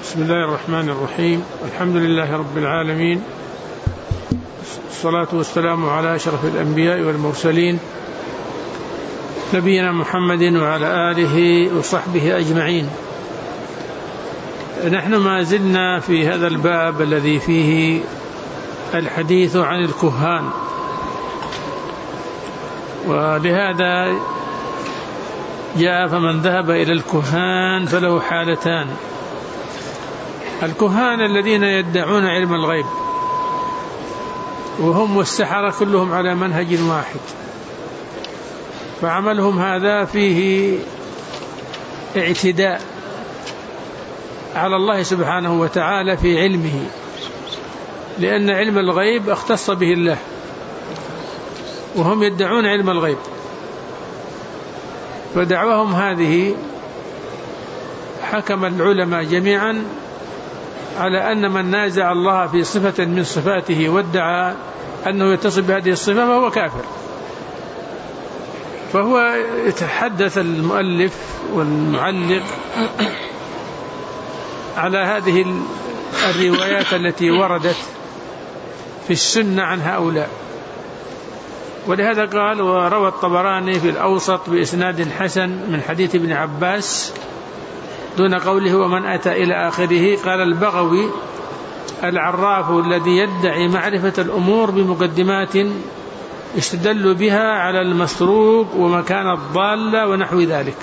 بسم الله الرحمن الرحيم. الحمد لله رب العالمين، الصلاة والسلام على أشرف الأنبياء والمرسلين نبينا محمد وعلى آله وصحبه أجمعين. نحن ما زلنا في هذا الباب الذي فيه الحديث عن الكهان، ولهذا جاء فمن ذهب إلى الكهان فله حالتان: الكهان الذين يدعون علم الغيب، وهم والسحرة كلهم على منهج واحد، فعملهم هذا فيه اعتداء على الله سبحانه وتعالى في علمه، لأن علم الغيب اختص به الله، وهم يدعون علم الغيب. فدعوهم هذه حكم العلماء جميعا على أن من نازع الله في صفة من صفاته وادعى أنه يتصف بهذه الصفة فهو كافر. فهو يتحدث المؤلف والمعلق على هذه الروايات التي وردت في السنة عن هؤلاء، ولهذا قال: وروى الطبراني في الأوسط بإسناد حسن من حديث ابن عباس دون قوله ومن أتى إلى آخره. قال البغوي: العراف الذي يدعي معرفة الأمور بمقدمات يستدل بها على المسروق ومكان الضالة ونحو ذلك.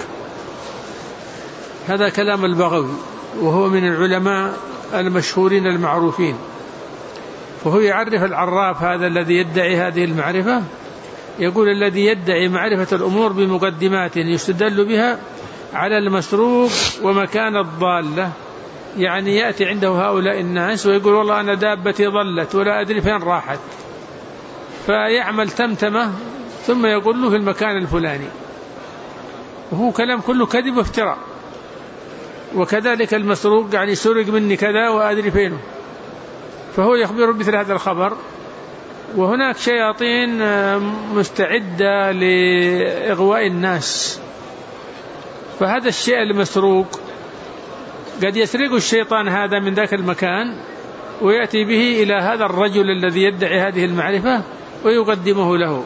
هذا كلام البغوي، وهو من العلماء المشهورين المعروفين. فهو يعرف العراف هذا الذي يدعي هذه المعرفة، يقول: الذي يدعي معرفة الأمور بمقدمات يستدل بها على المسروق ومكان الضالة، يعني يأتي عنده هؤلاء الناس ويقول: والله أنا دابتي ضلت ولا أدري فين راحت، فيعمل تمتمة ثم يقول له في المكان الفلاني، وهو كلام كله كذب وافتراء. وكذلك المسروق، يعني سرق مني كذا وأدري فينه، فهو يخبر مثل هذا الخبر. وهناك شياطين مستعدة لإغواء الناس، فهذا الشيء المسروق قد يسرق الشيطان هذا من ذاك المكان ويأتي به إلى هذا الرجل الذي يدعي هذه المعرفة ويقدمه له.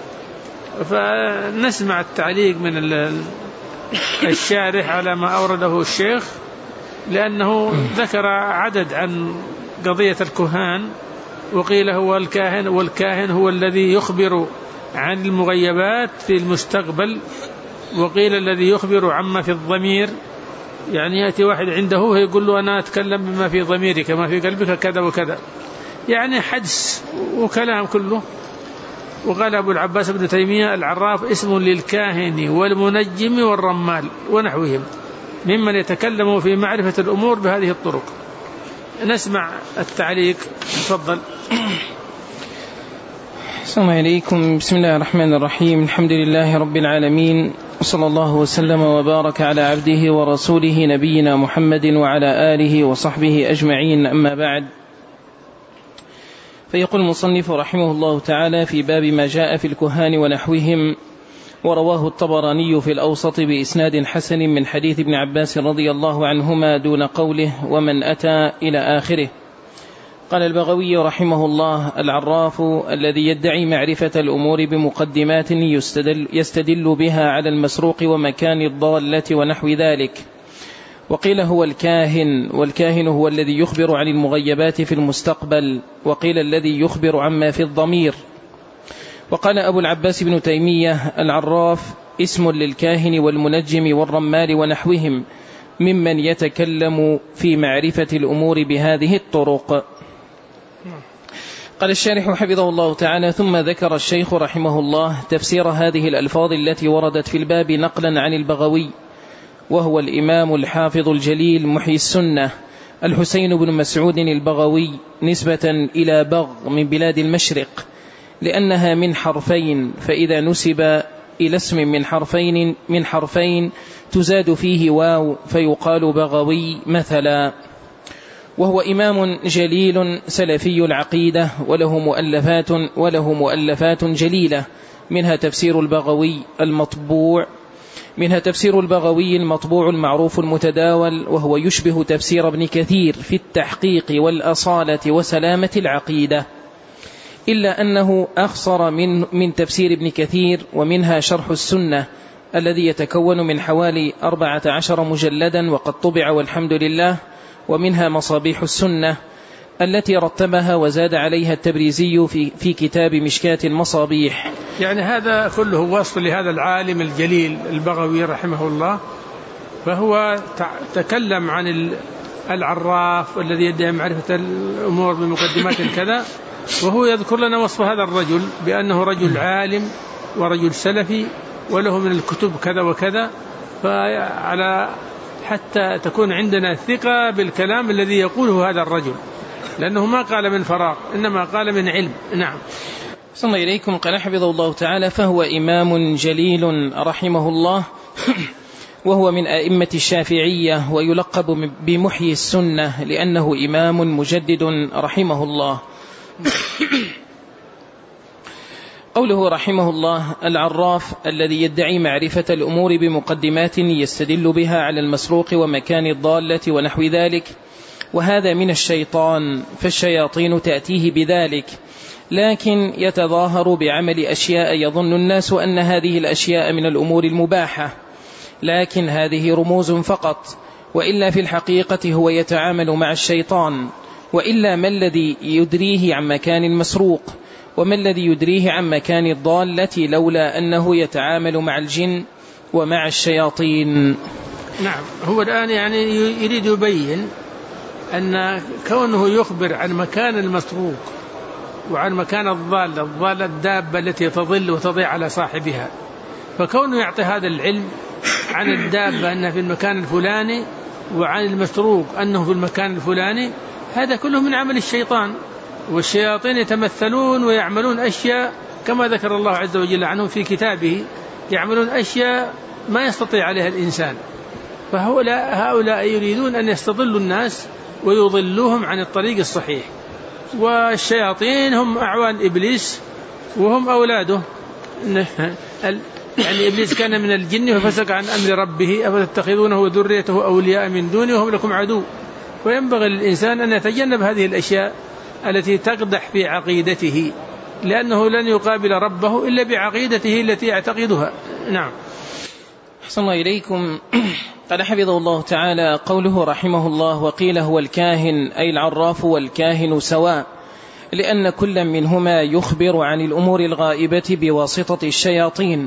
فنسمع التعليق من الشارح على ما أورده الشيخ، لأنه ذكر عدد عن قضية الكهان، وقيل هو الكاهن، والكاهن هو الذي يخبر عن المغيبات في المستقبل، وقيل الذي يخبر عما في الضمير، يعني يأتي واحد عنده ويقول له أنا أتكلم بما في ضميرك ما في قلبك كذا وكذا، يعني حدس وكلام كله. وقال أبو العباس ابن تيمية: العراف اسم للكاهن والمنجم والرمال ونحوهم ممن يتكلم في معرفة الأمور بهذه الطرق. نسمع التعليق، تفضل. السلام عليكم. بسم الله الرحمن الرحيم. الحمد لله رب العالمين، وصلى الله وسلم وبارك على عبده ورسوله نبينا محمد وعلى آله وصحبه أجمعين، أما بعد. فيقول المصنف رحمه الله تعالى في باب ما جاء في الكهان ونحوهم: ورواه الطبراني في الأوسط بإسناد حسن من حديث ابن عباس رضي الله عنهما دون قوله ومن أتى إلى آخره. قال البغوي رحمه الله: العراف الذي يدعي معرفة الأمور بمقدمات يستدل بها على المسروق ومكان الضالة ونحو ذلك. وقيل هو الكاهن، والكاهن هو الذي يخبر عن المغيبات في المستقبل، وقيل الذي يخبر عما في الضمير. وقال أبو العباس بن تيمية: العراف اسم للكاهن والمنجم والرمال ونحوهم ممن يتكلم في معرفة الأمور بهذه الطرق. قال الشارح حفظه الله تعالى: ثم ذكر الشيخ رحمه الله تفسير هذه الألفاظ التي وردت في الباب نقلا عن البغوي، وهو الإمام الحافظ الجليل محيي السنة الحسين بن مسعود البغوي، نسبة إلى بغ من بلاد المشرق، لأنها من حرفين، فإذا نسب إلى اسم من حرفين تزاد فيه واو فيقال بغوي مثلا. وهو إمام جليل سلفي العقيدة، وله مؤلفات جليلة، منها تفسير البغوي المطبوع منها تفسير البغوي المطبوع المعروف المتداول، وهو يشبه تفسير ابن كثير في التحقيق والأصالة وسلامة العقيدة، إلا أنه أخصر من تفسير ابن كثير. ومنها شرح السنة الذي يتكون من حوالي 14 مجلدا وقد طبع والحمد لله. ومنها مصابيح السنة التي رتبها وزاد عليها التبريزي في كتاب مشكاة المصابيح. يعني هذا كله وصف لهذا العالم الجليل البغوي رحمه الله، فهو تكلم عن العراف الذي يدعي معرفة الأمور بمقدمات كذا، وهو يذكر لنا وصف هذا الرجل بأنه رجل عالم ورجل سلفي وله من الكتب كذا وكذا، فعلى حتى تكون عندنا ثقة بالكلام الذي يقوله هذا الرجل، لأنه ما قال من فراغ إنما قال من علم. نعم. صلى إليكم. قال حفظه الله تعالى: فهو إمام جليل رحمه الله، وهو من أئمة الشافعية، ويلقب بمحيي السنة لأنه إمام مجدد رحمه الله. قوله رحمه الله: العراف الذي يدعي معرفة الأمور بمقدمات يستدل بها على المسروق ومكان الضالة ونحو ذلك، وهذا من الشيطان، فالشياطين تأتيه بذلك، لكن يتظاهر بعمل أشياء يظن الناس أن هذه الأشياء من الأمور المباحة، لكن هذه رموز فقط، وإلا في الحقيقة هو يتعامل مع الشيطان. وإلا ما الذي يدريه عن مكان المسروق، وما الذي يدريه عن مكان الضالة، لولا أنه يتعامل مع الجن ومع الشياطين. نعم. هو الآن يعني يريد يبين أن كونه يخبر عن مكان المسروق وعن مكان الضالة الدابة التي تضل وتضيع على صاحبها، فكونه يعطي هذا العلم عن الدابة أنها في المكان الفلاني وعن المسروق أنه في المكان الفلاني، هذا كله من عمل الشيطان، والشياطين يتمثلون ويعملون أشياء كما ذكر الله عز وجل عنهم في كتابه، يعملون أشياء ما يستطيع عليها الإنسان. فهؤلاء يريدون أن يستضلوا الناس ويضلوهم عن الطريق الصحيح، والشياطين هم أعوان إبليس وهم أولاده. يعني إبليس كان من الجن ففسق عن أمر ربه أفتتخذونه وذريته أولياء من دونه وهم لكم عدو. وينبغي للإنسان أن يتجنب هذه الأشياء التي تقدح في عقيدته، لأنه لن يقابل ربه إلا بعقيدته التي يعتقدها. نعم. أحسن الله إليكم. قال حفظه الله تعالى: قوله رحمه الله: وقيل هو الكاهن، أي العراف والكاهن سواء، لأن كل منهما يخبر عن الأمور الغائبة بواسطة الشياطين،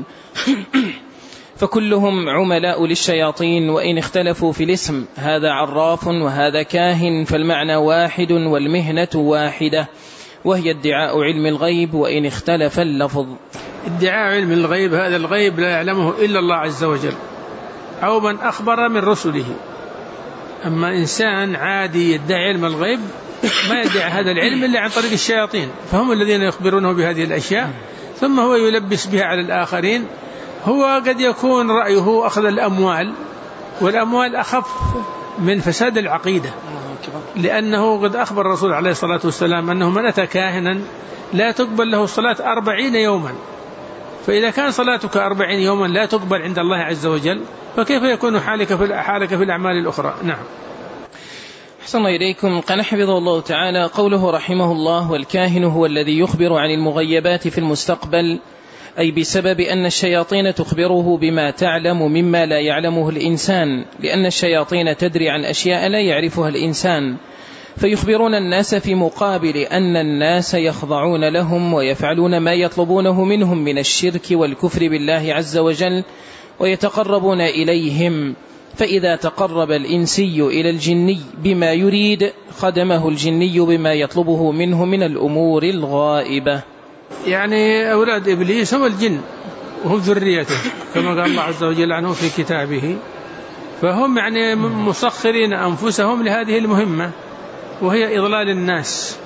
فكلهم عملاء للشياطين، وإن اختلفوا في الاسم، هذا عراف وهذا كاهن، فالمعنى واحد والمهنة واحدة، وهي ادعاء علم الغيب وإن اختلف اللفظ. ادعاء علم الغيب، هذا الغيب لا يعلمه إلا الله عز وجل أو من أخبر من رسله. أما إنسان عادي يدعي علم الغيب ما يدعي هذا العلم إلا عن طريق الشياطين، فهم الذين يخبرونه بهذه الأشياء ثم هو يلبس بها على الآخرين. هو قد يكون رأيه أخذ الأموال، والأموال أخف من فساد العقيدة، لأنه قد أخبر الرسول عليه الصلاة والسلام أنه من أتى كاهنا لا تقبل له صلاة 40 يوما، فإذا كان صلاتك 40 يوما لا تقبل عند الله عز وجل، فكيف يكون حالك في الأعمال الأخرى؟ نعم. أحسن الله إليكم. قال حفظه الله تعالى: قوله رحمه الله: والكاهن هو الذي يخبر عن المغيبات في المستقبل، أي بسبب أن الشياطين تخبره بما تعلم مما لا يعلمه الإنسان، لأن الشياطين تدري عن أشياء لا يعرفها الإنسان، فيخبرون الناس في مقابل أن الناس يخضعون لهم ويفعلون ما يطلبونه منهم من الشرك والكفر بالله عز وجل، ويتقربون إليهم. فإذا تقرب الإنسي إلى الجني بما يريد خدمه الجني بما يطلبه منه من الأمور الغائبة. يعني أولاد إبليس هم الجن وهم ذريته كما قال الله عز وجل عنه في كتابه، فهم يعني مسخرين أنفسهم لهذه المهمة وهي إضلال الناس.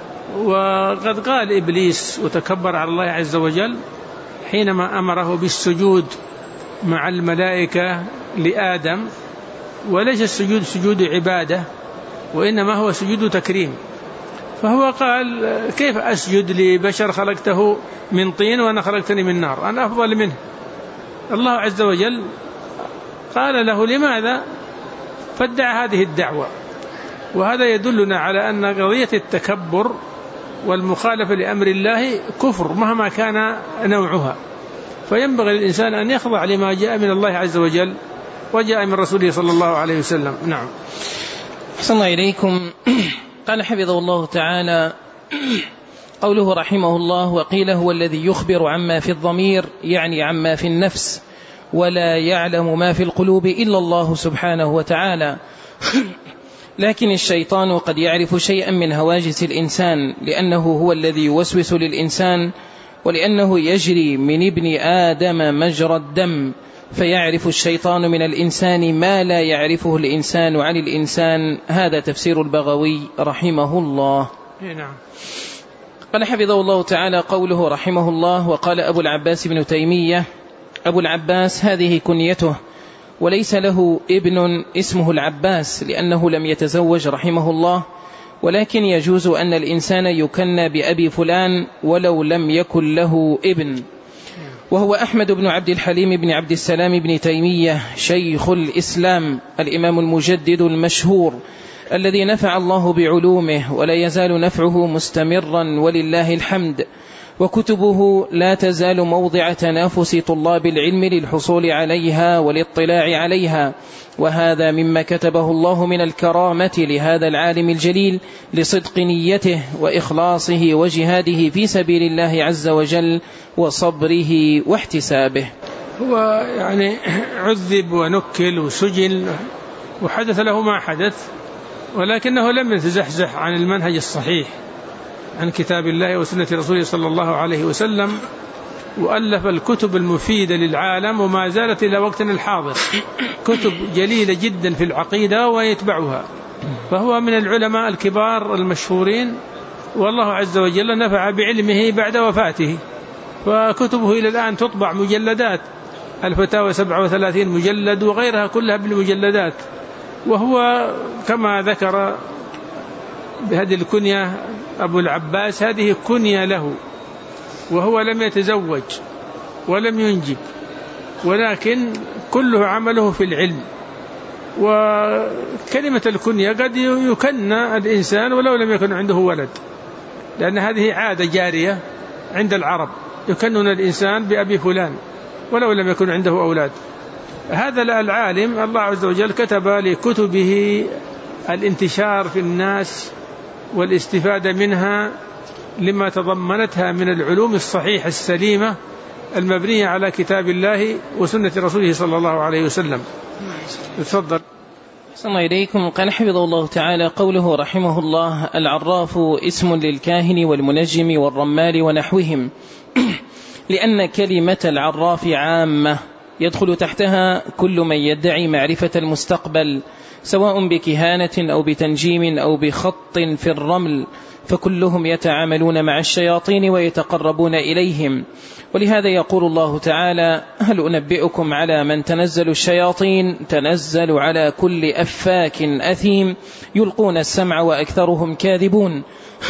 وقد قال إبليس وتكبر على الله عز وجل حينما أمره بالسجود مع الملائكة لآدم، وليس السجود سجود عبادة وإنما هو سجود تكريم، فهو قال كيف أسجد لبشر خلقته من طين وأنا خلقتني من نار، أنا أفضل منه. الله عز وجل قال له: لماذا؟ فادعى هذه الدعوة. وهذا يدلنا على أن قضية التكبر والمخالفة لأمر الله كفر مهما كان نوعها، فينبغي للإنسان أن يخضع لما جاء من الله عز وجل وجاء من رسوله صلى الله عليه وسلم. نعم. أحسن الله إليكم. قال حفظه الله تعالى: قوله رحمه الله: وقيل هو الذي يخبر عما في الضمير، يعني عما في النفس، ولا يعلم ما في القلوب إلا الله سبحانه وتعالى. لكن الشيطان قد يعرف شيئا من هواجس الإنسان، لأنه هو الذي يوسوس للإنسان، ولأنه يجري من ابن آدم مجرى الدم، فيعرف الشيطان من الإنسان ما لا يعرفه الإنسان عن الإنسان. هذا تفسير البغوي رحمه الله. نعم. قال حفظه الله تعالى: قوله رحمه الله: وقال أبو العباس بن تيمية. أبو العباس هذه كنيته، وليس له ابن اسمه العباس لأنه لم يتزوج رحمه الله، ولكن يجوز أن الإنسان يكنى بأبي فلان ولو لم يكن له ابن. وهو أحمد بن عبد الحليم بن عبد السلام بن تيمية، شيخ الإسلام، الإمام المجدد المشهور الذي نفع الله بعلومه ولا يزال نفعه مستمرا ولله الحمد. وكتبه لا تزال موضع تنافس طلاب العلم للحصول عليها والاطلاع عليها، وهذا مما كتبه الله من الكرامة لهذا العالم الجليل لصدق نيته وإخلاصه وجهاده في سبيل الله عز وجل وصبره واحتسابه. هو يعني عذب ونكل وسجن وحدث له ما حدث، ولكنه لم يتزحزح عن المنهج الصحيح عن كتاب الله وسنة رسوله صلى الله عليه وسلم، وألف الكتب المفيدة للعالم وما زالت إلى وقتنا الحاضر، كتب جليلة جدا في العقيدة ويتبعها، فهو من العلماء الكبار المشهورين، والله عز وجل نفع بعلمه بعد وفاته، فكتبه إلى الآن تطبع مجلدات، الفتاوى 37 مجلد وغيرها كلها بالمجلدات. وهو كما ذكر بهذه الكنية أبو العباس، هذه كنية له، وهو لم يتزوج ولم ينجب، ولكن كله عمله في العلم. وكلمة الكنية قد يكنى الإنسان ولو لم يكن عنده ولد، لأن هذه عادة جارية عند العرب، يكنون الإنسان بأبي فلان ولو لم يكن عنده أولاد. هذا العالم الله عز وجل كتب لكتبه الانتشار في الناس والاستفادة منها لما تضمنتها من العلوم الصحيحة السليمة المبنية على كتاب الله وسنة رسوله صلى الله عليه وسلم. تفضل. صلى الله إليكم. قال حفظه الله تعالى: قوله رحمه الله: العراف اسم للكاهن والمنجم والرمال ونحوهم، لأن كلمة العراف عامة يدخل تحتها كل من يدعي معرفة المستقبل، سواء بكهانة أو بتنجيم أو بخط في الرمل، فكلهم يتعاملون مع الشياطين ويتقربون إليهم. ولهذا يقول الله تعالى: هل أنبئكم على من تنزل الشياطين؟ تنزل على كل أفاك أثيم يلقون السمع وأكثرهم كاذبون.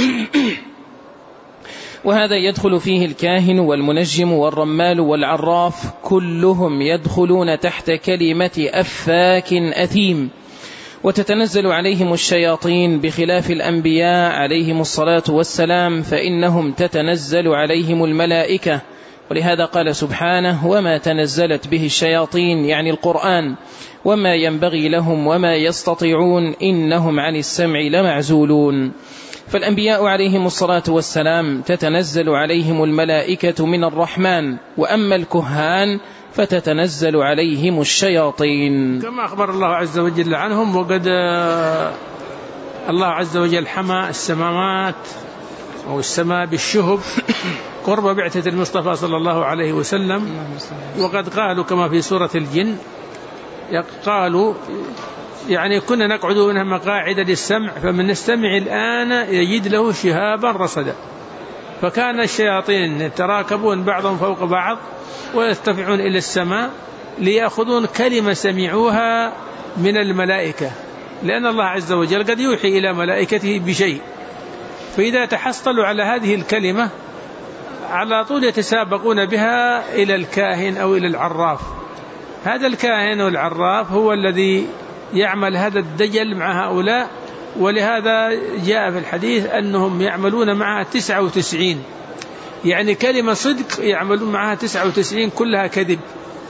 وهذا يدخل فيه الكاهن والمنجم والرمال والعراف، كلهم يدخلون تحت كلمة أفاك أثيم. وتتنزل عليهم الشياطين بخلاف الأنبياء عليهم الصلاة والسلام، فإنهم تتنزل عليهم الملائكة. ولهذا قال سبحانه: وما تنزلت به الشياطين، يعني القرآن، وما ينبغي لهم وما يستطيعون، إنهم عن السمع لمعزولون. فالأنبياء عليهم الصلاة والسلام تتنزل عليهم الملائكة من الرحمن، وأما الكهان فتتنزل عليهم الشياطين، كما أخبر الله عز وجل عنهم. وقد الله عز وجل حمى السماوات أو السماء بالشهب قرب بعثة المصطفى صلى الله عليه وسلم. وقد قالوا كما في سورة الجن، قالوا يعني كنا نقعد منها مقاعد للسمع فمن يستمع الآن يجد له شهابا رصدا. فكان الشياطين يتراكبون بعضهم فوق بعض ويرتفعون إلى السماء ليأخذون كلمة سمعوها من الملائكة، لأن الله عز وجل قد يوحي إلى ملائكته بشيء، فإذا تحصلوا على هذه الكلمة على طول يتسابقون بها إلى الكاهن أو إلى العراف، هذا الكاهن والعراف هو الذي يعمل هذا الدجل مع هؤلاء، ولهذا جاء في الحديث أنهم يعملون معها 99، يعني كلمة صدق يعملون معها 99 كلها كذب.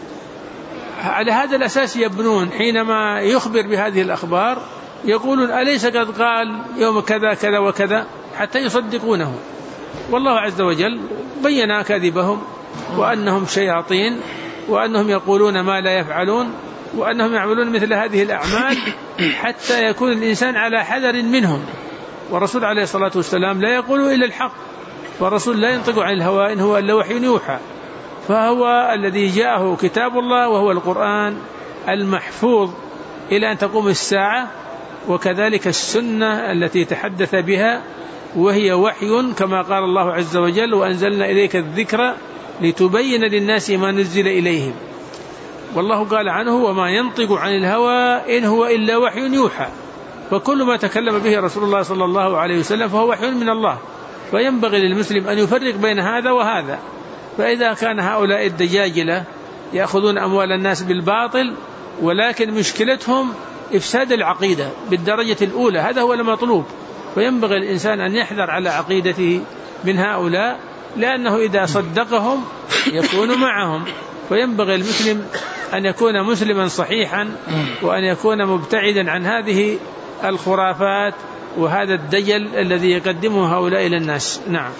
على هذا الأساس يبنون، حينما يخبر بهذه الأخبار يقولون أليس قد قال يوم كذا كذا وكذا، حتى يصدقونه. والله عز وجل بين كذبهم وأنهم شياطين، وأنهم يقولون ما لا يفعلون، وأنهم يعملون مثل هذه الأعمال حتى يكون الإنسان على حذر منهم. والرسول عليه الصلاة والسلام لا يقول إلا الحق، والرسول لا ينطق عن الهوى إن هو إلا وحي يوحى، فهو الذي جاءه كتاب الله وهو القرآن المحفوظ إلى أن تقوم الساعة، وكذلك السنة التي تحدث بها وهي وحي كما قال الله عز وجل وأنزلنا إليك الذكر لتبين للناس ما نزل إليهم. والله قال عنه وما ينطق عن الهوى إن هو إلا وحي يوحى، فكل ما تكلم به رسول الله صلى الله عليه وسلم فهو وحي من الله، فينبغي للمسلم أن يفرق بين هذا وهذا. فإذا كان هؤلاء الدجاجلة يأخذون أموال الناس بالباطل، ولكن مشكلتهم إفساد العقيدة بالدرجة الأولى، هذا هو المطلوب، فينبغي الإنسان أن يحذر على عقيدته من هؤلاء، لأنه إذا صدقهم يكون معهم. فينبغي المسلم أن يكون مسلما صحيحا، وأن يكون مبتعدا عن هذه الخرافات وهذا الدجل الذي يقدمه هؤلاء إلى الناس. نعم.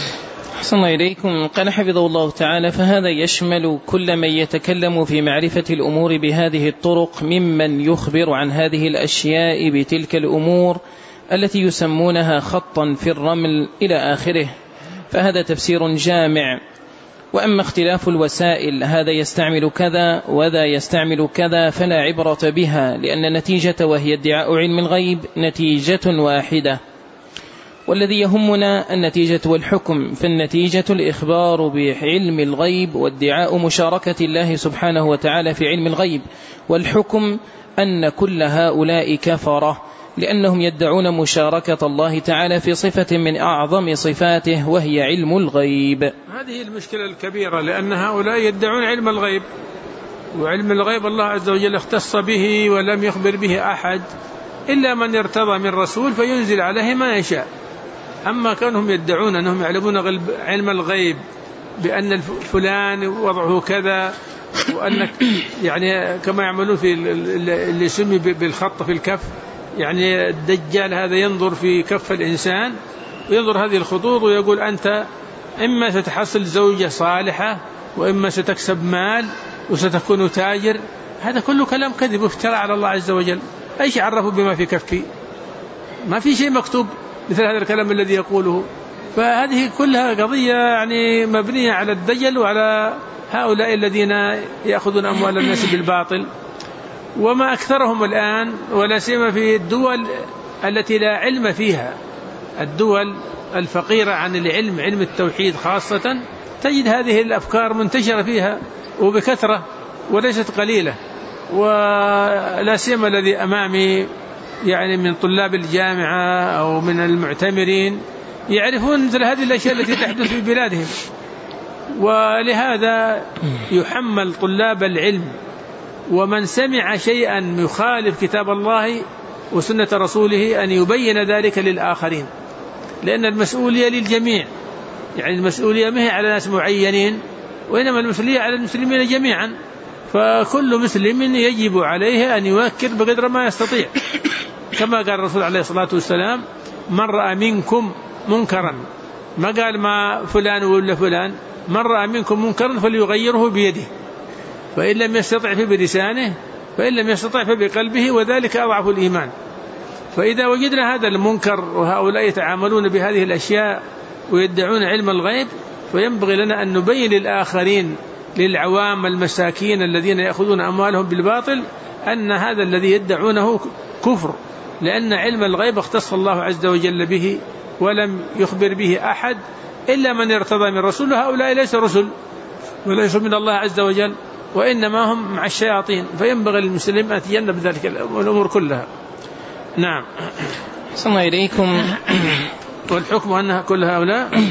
أحسن الله إليكم. قال حفظه الله تعالى: فهذا يشمل كل من يتكلم في معرفة الأمور بهذه الطرق، ممن يخبر عن هذه الأشياء بتلك الأمور التي يسمونها خطا في الرمل إلى آخره، فهذا تفسير جامع. وأما اختلاف الوسائل، هذا يستعمل كذا وذا يستعمل كذا، فلا عبرة بها، لأن النتيجة وهي ادعاء علم الغيب نتيجة واحدة، والذي يهمنا النتيجة والحكم. فالنتيجة الإخبار بعلم الغيب وادعاء مشاركة الله سبحانه وتعالى في علم الغيب، والحكم أن كل هؤلاء كفرة، لأنهم يدعون مشاركة الله تعالى في صفة من أعظم صفاته وهي علم الغيب. هذه المشكلة الكبيرة، لأن هؤلاء يدعون علم الغيب، وعلم الغيب الله عز وجل اختص به ولم يخبر به أحد إلا من ارتضى من رسول فينزل عليه ما يشاء. أما كانهم يدعون أنهم يعلمون علم الغيب بأن فلان وضعه كذا، وأنك يعني كما يعملون في اللي يسمي بالخط في الكف، يعني الدجال هذا ينظر في كف الإنسان وينظر هذه الخطوط ويقول أنت إما ستحصل زوجة صالحة، وإما ستكسب مال، وستكون تاجر. هذا كله كلام كذب وافتراء على الله عز وجل. أيش عرفوا بما في كفي؟ ما في شيء مكتوب مثل هذا الكلام الذي يقوله. فهذه كلها قضية يعني مبنية على الدجل وعلى هؤلاء الذين يأخذون أموال الناس بالباطل. وما أكثرهم الآن، ولا سيما في الدول التي لا علم فيها، الدول الفقيرة عن العلم، علم التوحيد خاصة، تجد هذه الأفكار منتشرة فيها وبكثرة وليست قليلة. ولا سيما الذي أمامي يعني من طلاب الجامعة أو من المعتمرين يعرفون مثل هذه الأشياء التي تحدث في بلادهم. ولهذا يحمل طلاب العلم ومن سمع شيئا يخالف كتاب الله وسنة رسوله أن يبين ذلك للآخرين، لأن المسؤولية للجميع، يعني المسؤولية ما هي على ناس معينين، وإنما المسؤولية على المسلمين جميعا. فكل مسلم يجب عليه أن يوكر بقدر ما يستطيع، كما قال الرسول عليه الصلاة والسلام: من رأى منكم منكرا، ما قال ما فلان ولا فلان، من رأى منكم منكرا فليغيره بيده، فإن لم يستطع فبلسانه، فإن لم يستطع فبقلبه، وذلك أضعف الإيمان. فإذا وجدنا هذا المنكر وهؤلاء يتعاملون بهذه الأشياء ويدعون علم الغيب، فينبغي لنا أن نبين للآخرين، للعوام المساكين الذين يأخذون أموالهم بالباطل، أن هذا الذي يدعونه كفر، لأن علم الغيب اختص الله عز وجل به ولم يخبر به أحد إلا من ارتضى من رسول. هؤلاء ليس رسل وليسوا من الله عز وجل، وإنما هم مع الشياطين. فينبغي للمسلم أن يتجنب ذلك الأمور كلها. نعم. صلى الله إليكم. والحكم أنها كل هؤلاء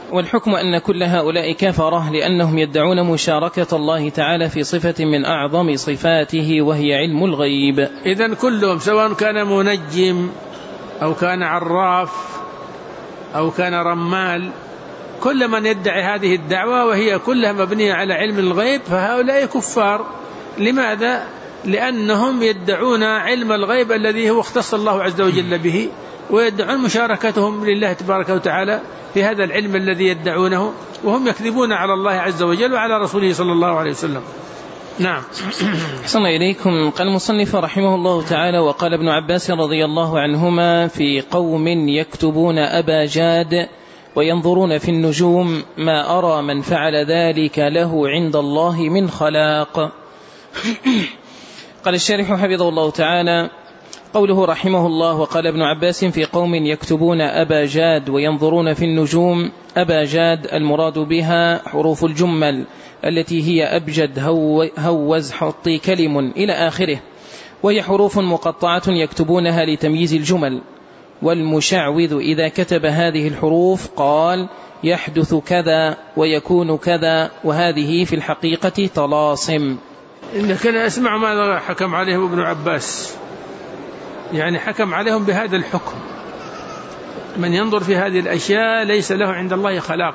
والحكم أن كل هؤلاء كفرة لأنهم يدعون مشاركة الله تعالى في صفة من أعظم صفاته وهي علم الغيب. إذن كلهم سواء كان منجم أو كان عراف أو كان رمال، كل من يدعي هذه الدعوة وهي كلها مبنية على علم الغيب فهؤلاء كفار. لماذا؟ لأنهم يدعون علم الغيب الذي هو اختص الله عز وجل به، ويدعون مشاركتهم لله تبارك وتعالى في هذا العلم الذي يدعونه، وهم يكذبون على الله عز وجل وعلى رسوله صلى الله عليه وسلم. نعم. أحسن إليكم. قال المصنف رحمه الله تعالى: وقال ابن عباس رضي الله عنهما في قوم يكتبون أبا جاد وينظرون في النجوم: ما أرى من فعل ذلك له عند الله من خلاق. قال الشارح حفظه الله تعالى: قوله رحمه الله وقال ابن عباس في قوم يكتبون أبا جاد وينظرون في النجوم، أبا جاد المراد بها حروف الجمل التي هي أبجد هوز حطي كلم إلى آخره، وهي حروف مقطعة يكتبونها لتمييز الجمل. والمشعوذ إذا كتب هذه الحروف قال: يحدث كذا ويكون كذا، وهذه في الحقيقة طلاسم. إنك أنا أسمع ماذا حكم عليهم ابن عباس، يعني حكم عليهم بهذا الحكم: من ينظر في هذه الأشياء ليس له عند الله خلاق،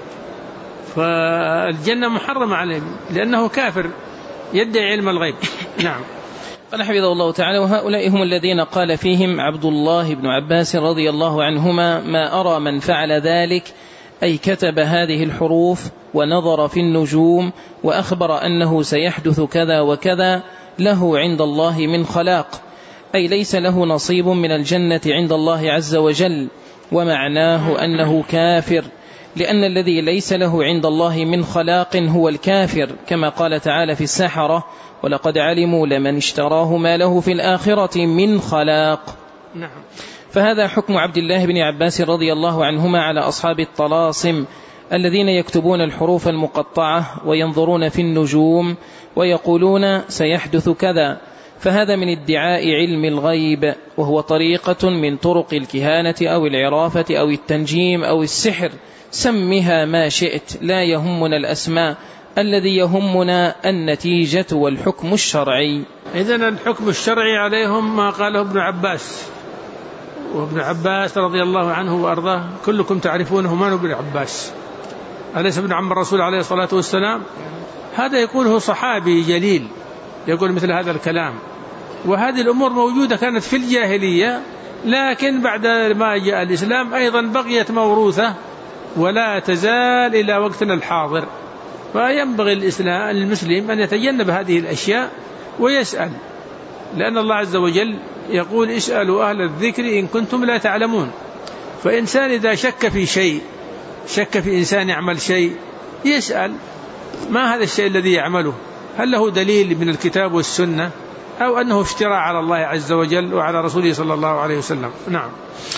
فالجنة محرمة عليهم لأنه كافر يدعي علم الغيب. نعم. قال حفظه الله تعالى: وهؤلاء هم الذين قال فيهم عبد الله بن عباس رضي الله عنهما: ما أرى من فعل ذلك، أي كتب هذه الحروف ونظر في النجوم وأخبر أنه سيحدث كذا وكذا، له عند الله من خلاق، أي ليس له نصيب من الجنة عند الله عز وجل. ومعناه أنه كافر، لأن الذي ليس له عند الله من خلاق هو الكافر، كما قال تعالى في السحرة: ولقد علموا لمن اشتراه ما له في الآخرة من خلاق. نعم. فهذا حكم عبد الله بن عباس رضي الله عنهما على أصحاب الطلاسم الذين يكتبون الحروف المقطعة وينظرون في النجوم ويقولون سيحدث كذا، فهذا من ادعاء علم الغيب، وهو طريقة من طرق الكهانة أو العرافة أو التنجيم أو السحر، سمها ما شئت، لا يهمنا الأسماء، الذي يهمنا النتيجة والحكم الشرعي. إذن الحكم الشرعي عليهم ما قاله ابن عباس، وابن عباس رضي الله عنه وأرضاه كلكم تعرفونه من ابن عباس، أليس ابن عم الرسول عليه الصلاة والسلام؟ هذا يقوله صحابي جليل يقول مثل هذا الكلام. وهذه الأمور موجودة كانت في الجاهلية، لكن بعد ما جاء الإسلام أيضا بقيت موروثة ولا تزال إلى وقتنا الحاضر. فينبغي المسلم أن يتجنب هذه الأشياء ويسأل، لأن الله عز وجل يقول: اسألوا أهل الذكر إن كنتم لا تعلمون. فإنسان إذا شك في شيء، شك في إنسان يعمل شيء، يسأل: ما هذا الشيء الذي يعمله؟ هل له دليل من الكتاب والسنة، أو أنه افتراء على الله عز وجل وعلى رسوله صلى الله عليه وسلم؟ نعم.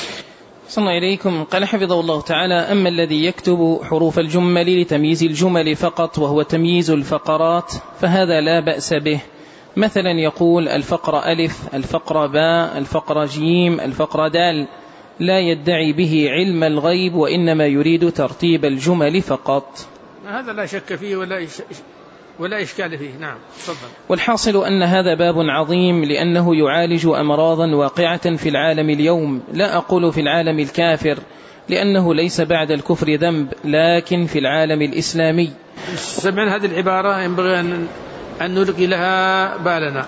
صلى الله إليكم. قال حفظه الله تعالى: أما الذي يكتب حروف الجمل لتمييز الجمل فقط، وهو تمييز الفقرات، فهذا لا بأس به. مثلا يقول الفقرة ألف، الفقرة باء، الفقرة جيم، الفقرة دال، لا يدعي به علم الغيب، وإنما يريد ترتيب الجمل فقط. هذا لا شك فيه ولا إشكال فيه. نعم. تفضل. والحاصل أن هذا باب عظيم، لأنه يعالج أمراضا واقعة في العالم اليوم، لا أقول في العالم الكافر لأنه ليس بعد الكفر ذنب، لكن في العالم الإسلامي. سمعنا هذه العبارة ينبغي أن نلقي لها بالنا.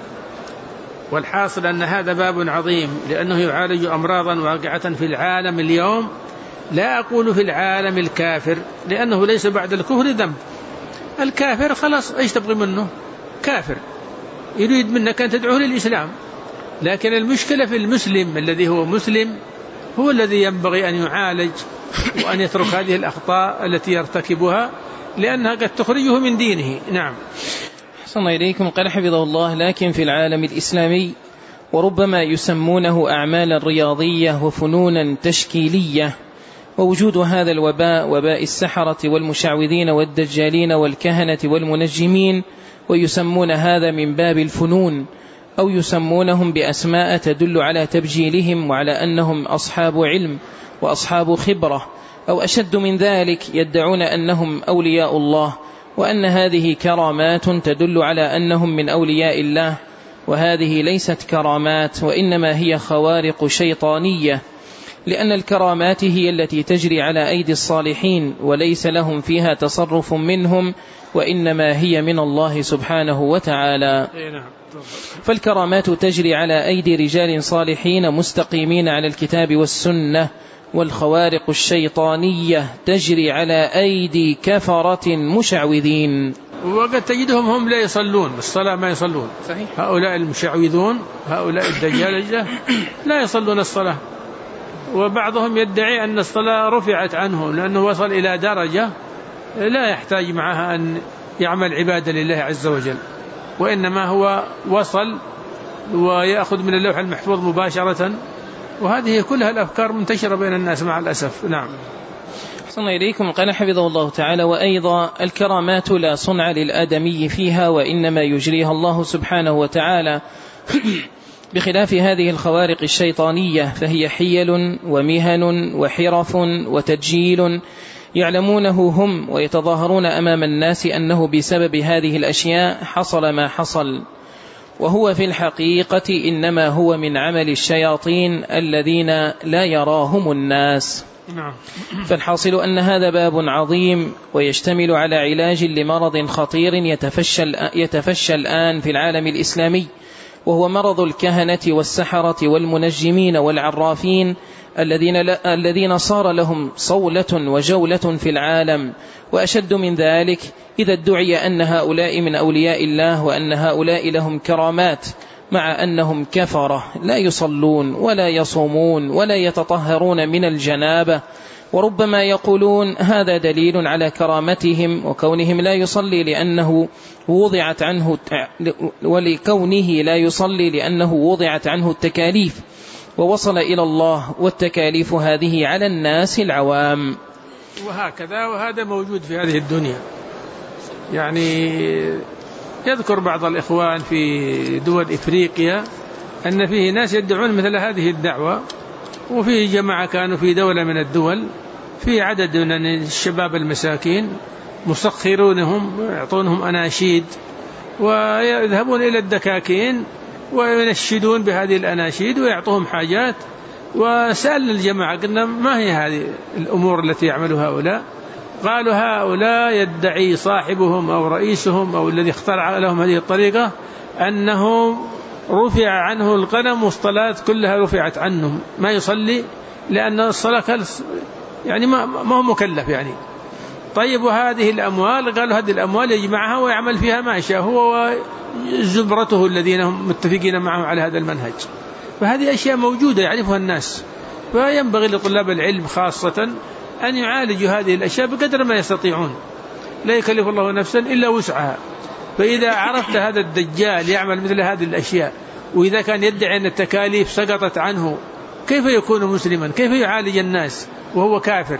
والحاصل أن هذا باب عظيم لأنه يعالج أمراضا واقعة في العالم اليوم، لا أقول في العالم الكافر لأنه ليس بعد الكفر ذنب. الكافر خلاص ايش تبغي منه؟ كافر يريد منك أن تدعوه للإسلام. لكن المشكلة في المسلم الذي هو مسلم، هو الذي ينبغي أن يعالج وأن يترك هذه الأخطاء التي يرتكبها، لأنها قد تخرجه من دينه. نعم. صلى الله إليكم. قال حفظه الله: لكن في العالم الإسلامي، وربما يسمونه أعمالا رياضية وفنونا تشكيلية. ووجود هذا الوباء، وباء السحرة والمشعوذين والدجالين والكهنة والمنجمين، ويسمون هذا من باب الفنون، أو يسمونهم بأسماء تدل على تبجيلهم وعلى أنهم أصحاب علم وأصحاب خبرة، أو أشد من ذلك يدعون أنهم أولياء الله، وأن هذه كرامات تدل على أنهم من أولياء الله، وهذه ليست كرامات وإنما هي خوارق شيطانية، لأن الكرامات هي التي تجري على أيدي الصالحين وليس لهم فيها تصرف منهم، وإنما هي من الله سبحانه وتعالى. فالكرامات تجري على أيدي رجال صالحين مستقيمين على الكتاب والسنة، والخوارق الشيطانية تجري على أيدي كفرة مشعوذين. وقد تجدهم هم لا يصلون، الصلاة ما يصلون. صحيح. هؤلاء المشعوذون، هؤلاء الدجالجة لا يصلون الصلاة، وبعضهم يدعي أن الصلاة رفعت عنه لأنه وصل إلى درجة لا يحتاج معها أن يعمل عبادة لله عز وجل، وإنما هو وصل ويأخذ من اللوح المحفوظ مباشرة. وهذه كلها الأفكار منتشرة بين الناس مع الأسف. نعم. أحسن إليكم. قال حفظه الله تعالى: وأيضا الكرامات لا صنع للآدمي فيها، وإنما يجريها الله سبحانه وتعالى، بخلاف هذه الخوارق الشيطانية فهي حيل ومهن وحرف وتجيل يعلمونه هم، ويتظاهرون أمام الناس أنه بسبب هذه الأشياء حصل ما حصل، وهو في الحقيقة إنما هو من عمل الشياطين الذين لا يراهم الناس. فالحاصل أن هذا باب عظيم ويشتمل على علاج لمرض خطير يتفشى الآن في العالم الإسلامي، وهو مرض الكهنة والسحرة والمنجمين والعرافين الذين صار لهم صولة وجولة في العالم. وأشد من ذلك إذا ادعي أن هؤلاء من أولياء الله وأن هؤلاء لهم كرامات، مع أنهم كفرة لا يصلون ولا يصومون ولا يتطهرون من الجنابة، وربما يقولون هذا دليل على كرامتهم وكونهم لا يصلي لأنه وضعت عنه، ولكونه لا يصلي لأنه وضعت عنه التكاليف ووصل إلى الله، والتكاليف هذه على الناس العوام. وهكذا، وهذا موجود في هذه الدنيا. يعني يذكر بعض الإخوان في دول إفريقيا أن فيه ناس يدعون مثل هذه الدعوة، وفي جماعة كانوا في دولة من الدول في عدد من الشباب المساكين مسخرونهم ويعطونهم أناشيد، ويذهبون إلى الدكاكين وينشدون بهذه الأناشيد ويعطوهم حاجات. وسألنا الجماعة قلنا: ما هي هذه الأمور التي يعملها هؤلاء؟ قالوا: هؤلاء يدعي صاحبهم أو رئيسهم أو الذي اخترع لهم هذه الطريقة أنه رفع عنه القلم، والصلاة كلها رفعت عنه، ما يصلي لأن الصلاة يعني ما هو مكلف يعني. طيب، وهذه الأموال؟ قالوا: هذه الأموال يجمعها ويعمل فيها ما شاء هو وزمرته الذين هم متفقين معه على هذا المنهج. فهذه أشياء موجودة يعرفها الناس، فينبغي لطلاب العلم خاصة أن يعالجوا هذه الأشياء بقدر ما يستطيعون، لا يكلف الله نفسا إلا وسعها. فإذا عرفت هذا الدجال يعمل مثل هذه الأشياء، وإذا كان يدعي أن التكاليف سقطت عنه، كيف يكون مسلما؟ كيف يعالج الناس وهو كافر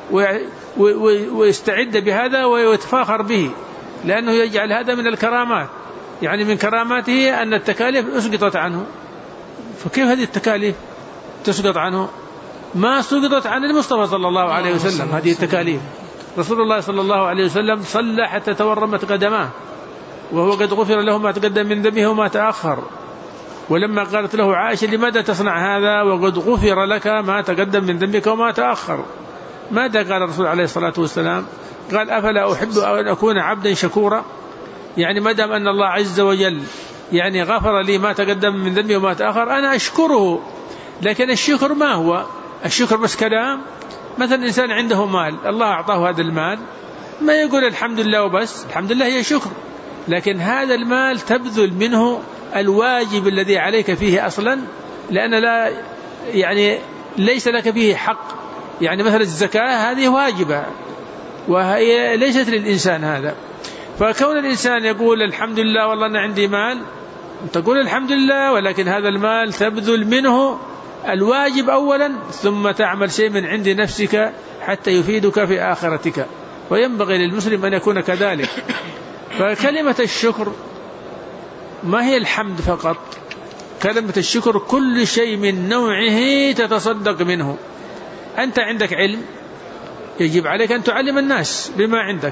ويستعد بهذا ويتفاخر به، لأنه يجعل هذا من الكرامات، يعني من كراماته أن التكاليف أسقطت عنه. فكيف هذه التكاليف تسقط عنه؟ ما سقطت عن المصطفى صلى الله عليه وسلم هذه التكاليف. رسول الله صلى الله عليه وسلم صلى حتى تورمت قدماه، وهو قد غفر له ما تقدم من ذنبه وما تأخر. ولما قالت له عائشة: لماذا تصنع هذا وقد غفر لك ما تقدم من ذنبك وما تأخر؟ ماذا قال الرسول عليه الصلاة والسلام؟ قال: أفلا أحب أن أكون عبدا شكورا؟ يعني ما دام أن الله عز وجل يعني غفر لي ما تقدم من ذنبي وما تأخر، أنا أشكره. لكن الشكر ما هو؟ الشكر بس كلام؟ مثلا إنسان عنده مال، الله أعطاه هذا المال، ما يقول الحمد لله وبس، الحمد لله هي شكر، لكن هذا المال تبذل منه الواجب الذي عليك فيه أصلا، لأن لا يعني ليس لك فيه حق. يعني مثلا الزكاة هذه واجبة وهي ليست للإنسان هذا. فكون الإنسان يقول الحمد لله والله أنا عندي مال، تقول الحمد لله، ولكن هذا المال تبذل منه الواجب أولا، ثم تعمل شيء من عند نفسك حتى يفيدك في آخرتك. وينبغي للمسلم أن يكون كذلك. فكلمة الشكر ما هي الحمد فقط، كلمة الشكر كل شيء من نوعه تتصدق منه. أنت عندك علم يجب عليك أن تعلم الناس بما عندك.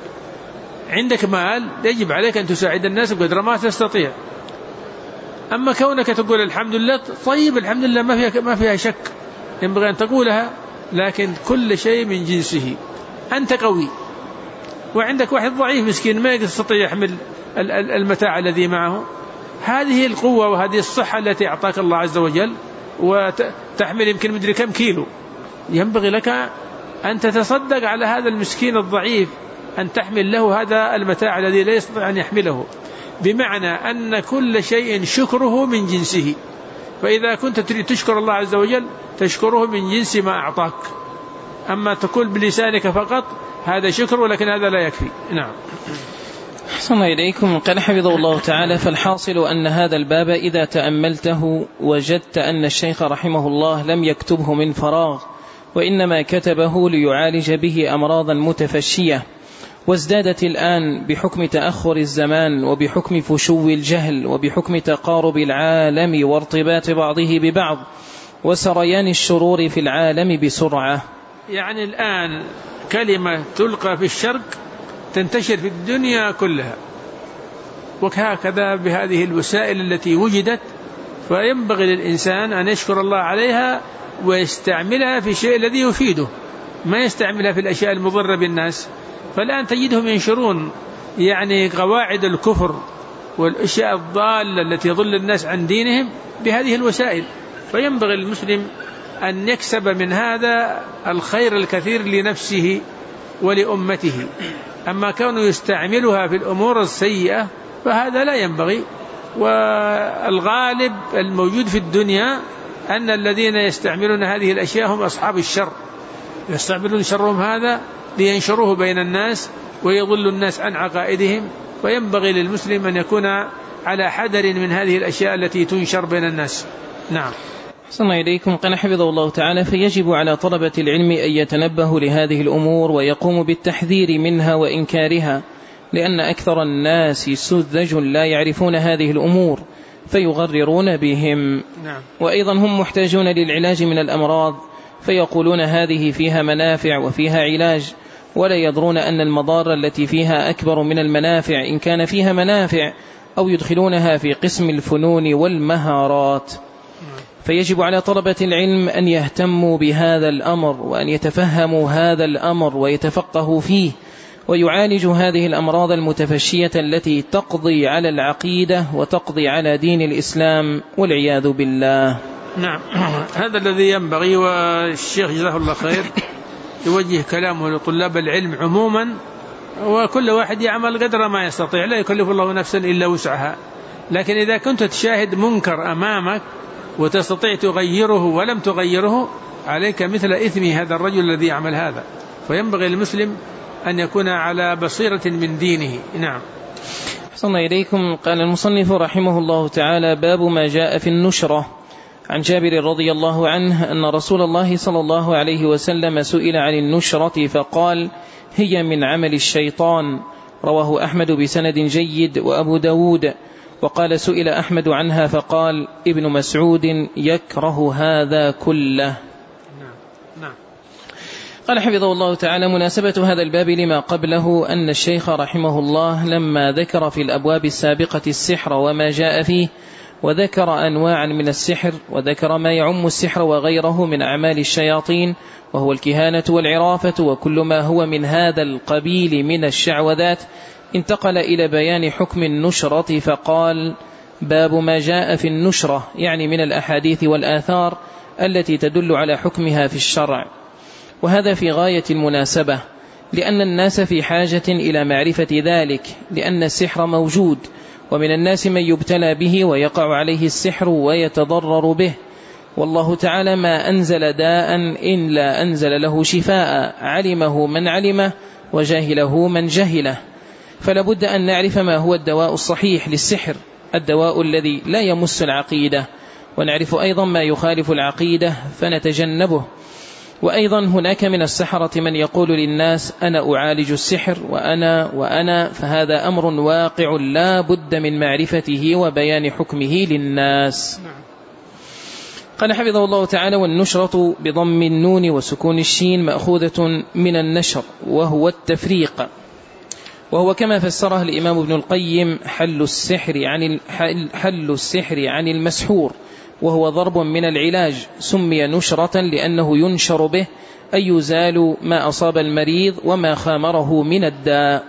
عندك مال يجب عليك أن تساعد الناس بقدر ما تستطيع. أما كونك تقول الحمد لله، طيب الحمد لله ما فيها شك، ينبغي أن تقولها، لكن كل شيء من جنسه. أنت قوي وعندك واحد ضعيف مسكين ما يستطيع يحمل المتاع الذي معه، هذه القوة وهذه الصحة التي أعطاك الله عز وجل، وتحمل يمكن مدري كم كيلو، ينبغي لك أن تتصدق على هذا المسكين الضعيف، أن تحمل له هذا المتاع الذي لا يستطيع أن يحمله. بمعنى أن كل شيء شكره من جنسه، فإذا كنت تريد تشكر الله عز وجل تشكره من جنس ما أعطاك. أما تقول بلسانك فقط هذا شكر، ولكن هذا لا يكفي. نعم. أحسن إليكم. قال حفظه الله تعالى: فالحاصل أن هذا الباب إذا تأملته وجدت أن الشيخ رحمه الله لم يكتبه من فراغ، وإنما كتبه ليعالج به أمراضا متفشية، وازدادت الآن بحكم تأخر الزمان وبحكم فشو الجهل وبحكم تقارب العالم وارتباط بعضه ببعض وسريان الشرور في العالم بسرعة. يعني الآن كلمة تلقى في الشرق تنتشر في الدنيا كلها، وهكذا بهذه الوسائل التي وجدت، فينبغي للإنسان أن يشكر الله عليها ويستعملها في الشيء الذي يفيده، ما يستعملها في الأشياء المضرة بالناس. فالآن تجدهم ينشرون يعني قواعد الكفر والأشياء الضالة التي يضل الناس عن دينهم بهذه الوسائل، فينبغي المسلم أن يكسب من هذا الخير الكثير لنفسه ولأمته. أما كونه يستعملها في الأمور السيئة فهذا لا ينبغي. والغالب الموجود في الدنيا أن الذين يستعملون هذه الأشياء هم أصحاب الشر، يستعملون شرهم هذا لينشروه بين الناس ويضل الناس عن عقائدهم. فينبغي للمسلم أن يكون على حذر من هذه الأشياء التي تنشر بين الناس. نعم. أحسن إليكم. قال حفظه الله تعالى: فيجب على طلبة العلم أن يتنبهوا لهذه الأمور ويقوموا بالتحذير منها وإنكارها، لأن أكثر الناس سذج لا يعرفون هذه الأمور فيغررون بهم. نعم. وأيضا هم محتاجون للعلاج من الأمراض، فيقولون هذه فيها منافع وفيها علاج، ولا يدرون أن المضار التي فيها أكبر من المنافع إن كان فيها منافع، أو يدخلونها في قسم الفنون والمهارات. فيجب على طلبة العلم أن يهتموا بهذا الأمر وأن يتفهموا هذا الأمر ويتفقهوا فيه، ويعالجوا هذه الأمراض المتفشية التي تقضي على العقيدة وتقضي على دين الإسلام والعياذ بالله. نعم، هذا الذي ينبغي. والشيخ جزاه الله خير يوجه كلامه لطلاب العلم عموما، وكل واحد يعمل قدر ما يستطيع، لا يكلف الله نفسا إلا وسعها. لكن إذا كنت تشاهد منكر أمامك وتستطيع تغيره ولم تغيره، عليك مثل إثم هذا الرجل الذي يعمل هذا. فينبغي للمسلم أن يكون على بصيرة من دينه. نعم. أحسن إليكم. قال المصنف رحمه الله تعالى: باب ما جاء في النشرة. عن جابر رضي الله عنه أن رسول الله صلى الله عليه وسلم سئل عن النشرة فقال: هي من عمل الشيطان. رواه أحمد بسند جيد وأبو داود. وقال: سئل أحمد عنها فقال: ابن مسعود يكره هذا كله. نعم. قال حفظه الله تعالى: مناسبة هذا الباب لما قبله أن الشيخ رحمه الله لما ذكر في الأبواب السابقة السحر وما جاء فيه، وذكر أنواعا من السحر، وذكر ما يعم السحر وغيره من أعمال الشياطين، وهو الكهانة والعرافة وكل ما هو من هذا القبيل من الشعوذات، انتقل إلى بيان حكم النشرة فقال: باب ما جاء في النشرة، يعني من الأحاديث والآثار التي تدل على حكمها في الشرع. وهذا في غاية المناسبة، لأن الناس في حاجة إلى معرفة ذلك، لأن السحر موجود، ومن الناس من يبتلى به ويقع عليه السحر ويتضرر به، والله تعالى ما أنزل داء إلا أنزل له شفاء، علمه من علمه وجهله من جهله. فلابد أن نعرف ما هو الدواء الصحيح للسحر، الدواء الذي لا يمس العقيدة، ونعرف أيضا ما يخالف العقيدة فنتجنبه. وأيضا هناك من السحرة من يقول للناس: أنا أعالج السحر وأنا، فهذا أمر واقع لا بد من معرفته وبيان حكمه للناس. قال حفظه الله تعالى: والنشرة بضم النون وسكون الشين مأخوذة من النشر وهو التفريق، وهو كما فسره الإمام ابن القيم حل السحر عن المسحور، وهو ضرب من العلاج، سمي نشرة لأنه ينشر به أي يزال ما أصاب المريض وما خامره من الداء.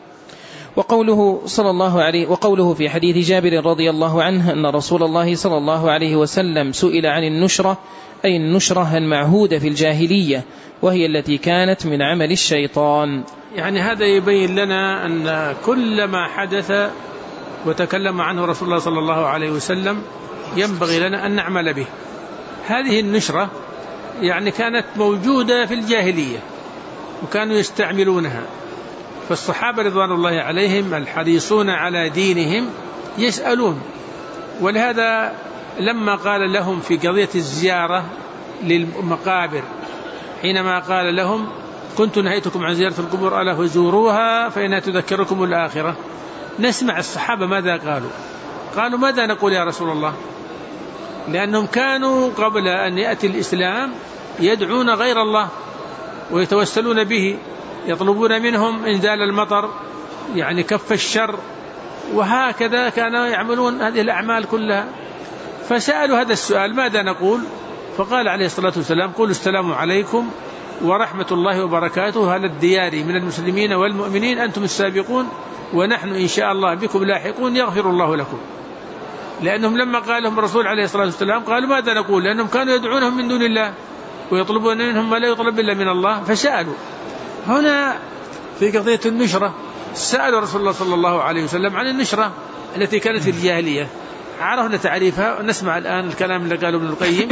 وقوله في حديث جابر رضي الله عنه أن رسول الله صلى الله عليه وسلم سئل عن النشرة، أي النشرة المعهودة في الجاهلية، وهي التي كانت من عمل الشيطان. يعني هذا يبين لنا أن كل ما حدث وتكلم عنه رسول الله صلى الله عليه وسلم ينبغي لنا أن نعمل به. هذه النشرة يعني كانت موجودة في الجاهلية وكانوا يستعملونها، فالصحابة رضوان الله عليهم الحريصون على دينهم يسألون. ولهذا لما قال لهم في قضية الزيارة للمقابر، حينما قال لهم: كنت نهيتكم عن زيارة القبور ألا فزوروها فإنها تذكركم الآخرة، نسمع الصحابة ماذا قالوا: ماذا نقول يا رسول الله؟ لأنهم كانوا قبل أن يأتي الإسلام يدعون غير الله ويتوسلون به، يطلبون منهم إنزال المطر، يعني كف الشر، وهكذا كانوا يعملون هذه الأعمال كلها. فسألوا هذا السؤال: ماذا نقول؟ فقال عليه الصلاة والسلام: قولوا السلام عليكم ورحمة الله وبركاته على الديار من المسلمين والمؤمنين، أنتم السابقون ونحن إن شاء الله بكم لاحقون يغفر الله لكم. لأنهم لما قال لهم الرسول عليه الصلاة والسلام قالوا: ماذا نقول؟ لأنهم كانوا يدعونهم من دون الله ويطلبون منهم ما لا يطلب إلا من الله. فسألوا هنا في قضية النشرة، سألوا رسول الله صلى الله عليه وسلم عن النشرة التي كانت في الجاهلية، عرفنا تعريفها. ونسمع الآن الكلام اللي قاله ابن القيم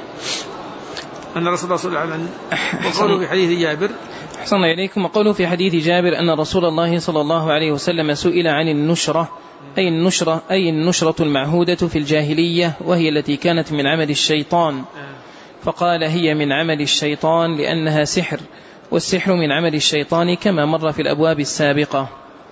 أن رسول الله صلى الله عليه وسلم، وقوله في حديث جابر. أحسن إليكم. وقوله في حديث جابر أن رسول الله صلى الله عليه وسلم سئل عن النشرة، أي النشرة المعهودة في الجاهلية، وهي التي كانت من عمل الشيطان، فقال: هي من عمل الشيطان لأنها سحر، والسحر من عمل الشيطان كما مر في الأبواب السابقة.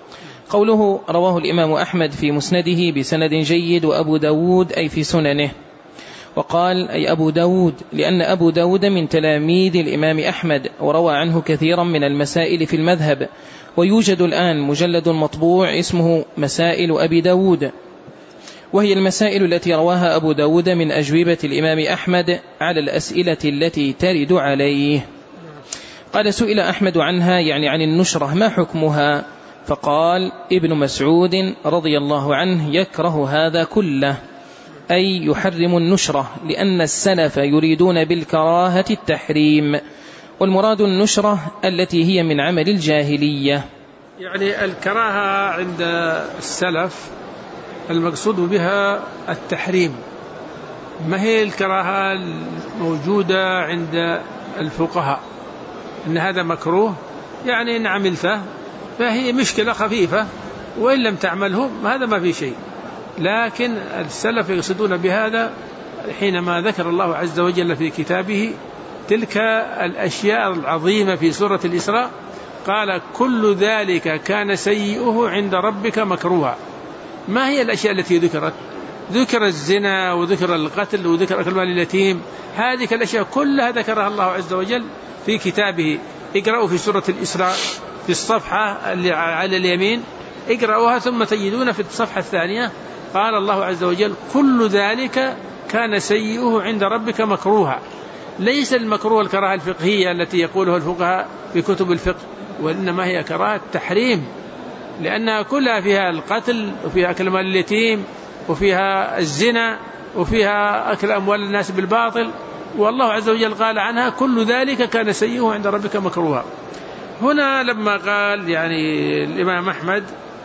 قوله رواه الإمام أحمد في مسنده بسند جيد، وأبو داود أي في سننه. وقال أي أبو داود لأن أبو داود من تلاميذ الإمام أحمد، وروى عنه كثيرا من المسائل في المذهب، ويوجد الآن مجلد مطبوع اسمه مسائل أبي داود، وهي المسائل التي رواها أبو داود من أجوبة الإمام أحمد على الأسئلة التي ترد عليه. قال: سئل أحمد عنها، يعني عن النشرة، ما حكمها؟ فقال ابن مسعود رضي الله عنه: يكره هذا كله، أي يحرم النشرة، لأن السلف يريدون بالكراهة التحريم، والمراد النشرة التي هي من عمل الجاهلية. يعني الكراهة عند السلف المقصود بها التحريم، ما هي الكراهة الموجودة عند الفقهاء إن هذا مكروه، يعني إن عملته فهي مشكلة خفيفة، وإن لم تعمله هذا ما في شيء. لكن السلف يقصدون بهذا حينما ذكر الله عز وجل في كتابه تلك الأشياء العظيمة في سورة الإسراء، قال: كل ذلك كان سيئه عند ربك مكروها. ما هي الأشياء التي ذكرت؟ ذكر الزنا، وذكر القتل، وذكر أكل مال اليتيم. هذه الأشياء كلها ذكرها الله عز وجل في كتابه. اقرأوا في سورة الإسراء في الصفحة اللي على اليمين، اقرأوها ثم تجدون في الصفحة الثانية قال الله عز وجل: كل ذلك كان سيئه عند ربك مكروها. ليس المكروه الكراهة الفقهية التي يقولها الفقهاء في كتب الفقه، وإنما هي كراهة تحريم، لأنها كلها فيها القتل، وفيها أكل مال اليتيم، وفيها الزنا، وفيها أكل أموال الناس بالباطل. والله عز وجل قال عنها: كل ذلك كان سيئه عند ربك مكروها. هنا لما قال يعني الإمام أحمد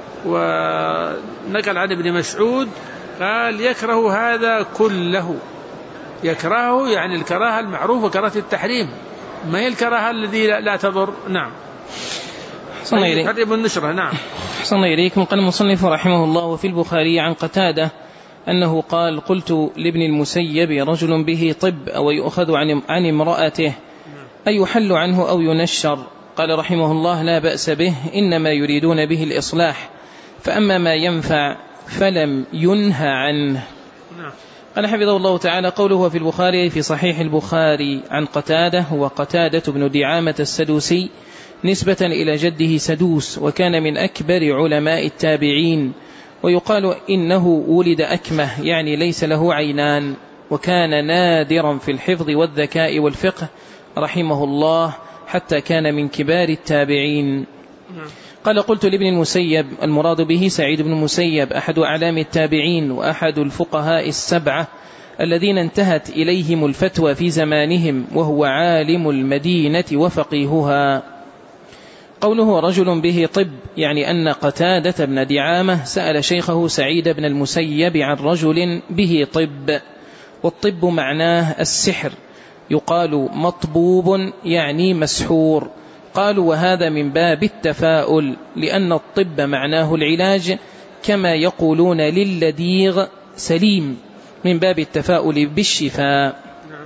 ونقل عن ابن مسعود قال: يكره هذا كله. يكرهه يعني الكراهة المعروفة كراهة التحريم، ما هي الكراهة الذي لا تضر. نعم. يحرم النشرة. نعم. أحسن إليكم. قال المصنف رحمه الله: وفي البخاري عن قتادة أنه قال: قلت لابن المسيب: رجل به طب أو يؤخذ عن امرأته أيحل عنه أو ينشر؟ قال رحمه الله: لا بأس به، إنما يريدون به الإصلاح، فأما ما ينفع فلم ينهى عنه. قال حفظه الله تعالى: قوله في البخاري في صحيح البخاري عن قتادة، هو قتادة بن دعامة السدوسي نسبة إلى جده سدوس، وكان من أكبر علماء التابعين، ويقال إنه ولد أكمه، يعني ليس له عينان، وكان نادرا في الحفظ والذكاء والفقه رحمه الله، حتى كان من كبار التابعين. قال: قلت لابن المسيب، المراد به سعيد بن المسيب، أحد أعلام التابعين وأحد الفقهاء السبعة الذين انتهت إليهم الفتوى في زمانهم، وهو عالم المدينة وفقيهها. قوله رجل به طب، يعني أن قتادة بن دعامة سأل شيخه سعيد بن المسيب عن رجل به طب، والطب معناه السحر، يقال مطبوب يعني مسحور. قالوا: وهذا من باب التفاؤل، لأن الطب معناه العلاج، كما يقولون للديغ سليم، من باب التفاؤل بالشفاء.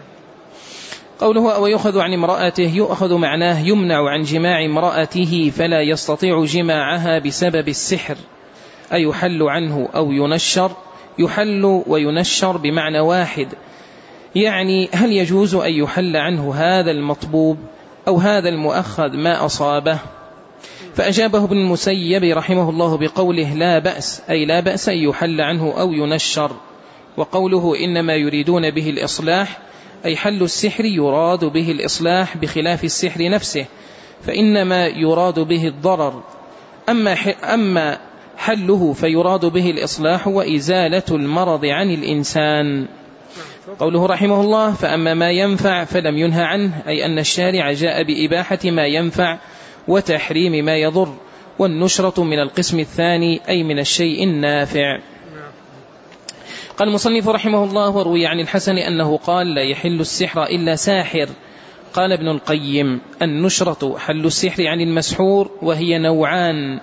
قوله: أو يؤخذ عن امرأته، يؤخذ معناه يمنع عن جماع امرأته فلا يستطيع جماعها بسبب السحر، أي يحل عنه أو ينشر. يحل وينشر بمعنى واحد، يعني هل يجوز أن يحل عنه هذا المطبوب أو هذا المؤخذ ما أصابه؟ فأجابه ابن المسيب رحمه الله بقوله: لا بأس، أي لا بأس أن يحل عنه أو ينشر. وقوله إنما يريدون به الإصلاح، أي حل السحر يراد به الإصلاح، بخلاف السحر نفسه فإنما يراد به الضرر، أما حله فيراد به الإصلاح وإزالة المرض عن الإنسان. قوله رحمه الله: فأما ما ينفع فلم ينهى عنه، أي أن الشارع جاء بإباحة ما ينفع وتحريم ما يضر، والنشرة من القسم الثاني، أي من الشيء النافع. قال المصنف رحمه الله: وروي عن الحسن أنه قال: لا يحل السحر إلا ساحر. قال ابن القيم: النشرة حل السحر عن المسحور، وهي نوعان: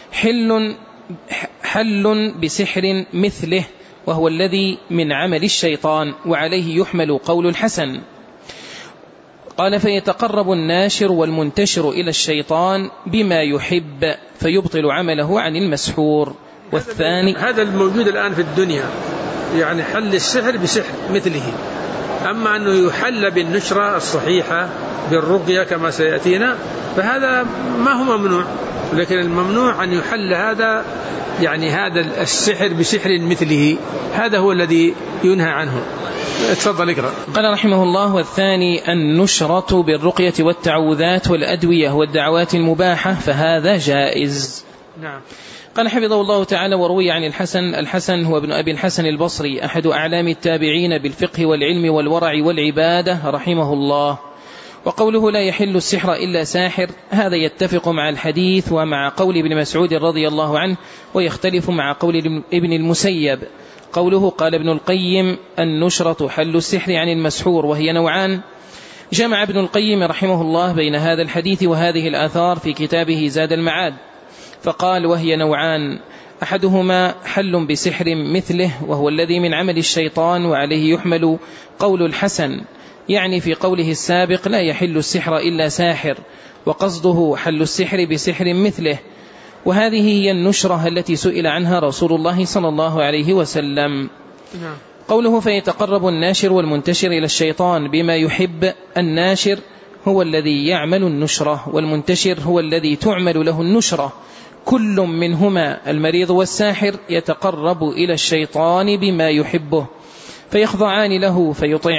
حل بسحر مثله، وهو الذي من عمل الشيطان، وعليه يحمل قول الحسن. قال: فيتقرب الناشر والمنتشر إلى الشيطان بما يحب فيبطل عمله عن المسحور. والثاني هذا الموجود الآن في الدنيا، يعني حل السحر بسحر مثله. أما أنه يحل بالنشرة الصحيحة بالرقية كما سيأتينا فهذا ما هو ممنوع، لكن الممنوع أن يحل هذا، يعني هذا السحر بسحر مثله، هذا هو الذي ينهى عنه. اتفضل اقرأ. قال رحمه الله: والثاني النشرة بالرقية والتعوذات والأدوية والدعوات المباحة، فهذا جائز. نعم. قال حفظه الله تعالى: وروي عن الحسن هو ابن أبي الحسن البصري، أحد أعلام التابعين بالفقه والعلم والورع والعبادة رحمه الله. وقوله: لا يحل السحر إلا ساحر، هذا يتفق مع الحديث ومع قول ابن مسعود رضي الله عنه، ويختلف مع قول ابن المسيب. قوله: قال ابن القيم: النشرة حل السحر عن المسحور، وهي نوعان. جمع ابن القيم رحمه الله بين هذا الحديث وهذه الآثار في كتابه زاد المعاد، فقال: وهي نوعان: أحدهما حل بسحر مثله، وهو الذي من عمل الشيطان، وعليه يحمل قول الحسن، يعني في قوله السابق: لا يحل السحر إلا ساحر، وقصده حل السحر بسحر مثله. وهذه هي النشرة التي سئل عنها رسول الله صلى الله عليه وسلم. قوله: فيتقرب الناشر والمنتشر إلى الشيطان بما يحب، الناشر هو الذي يعمل النشرة، والمنتشر هو الذي تعمل له النشرة. كل منهما المريض والساحر يتقرب إلى الشيطان بما يحبه، فيخضعان له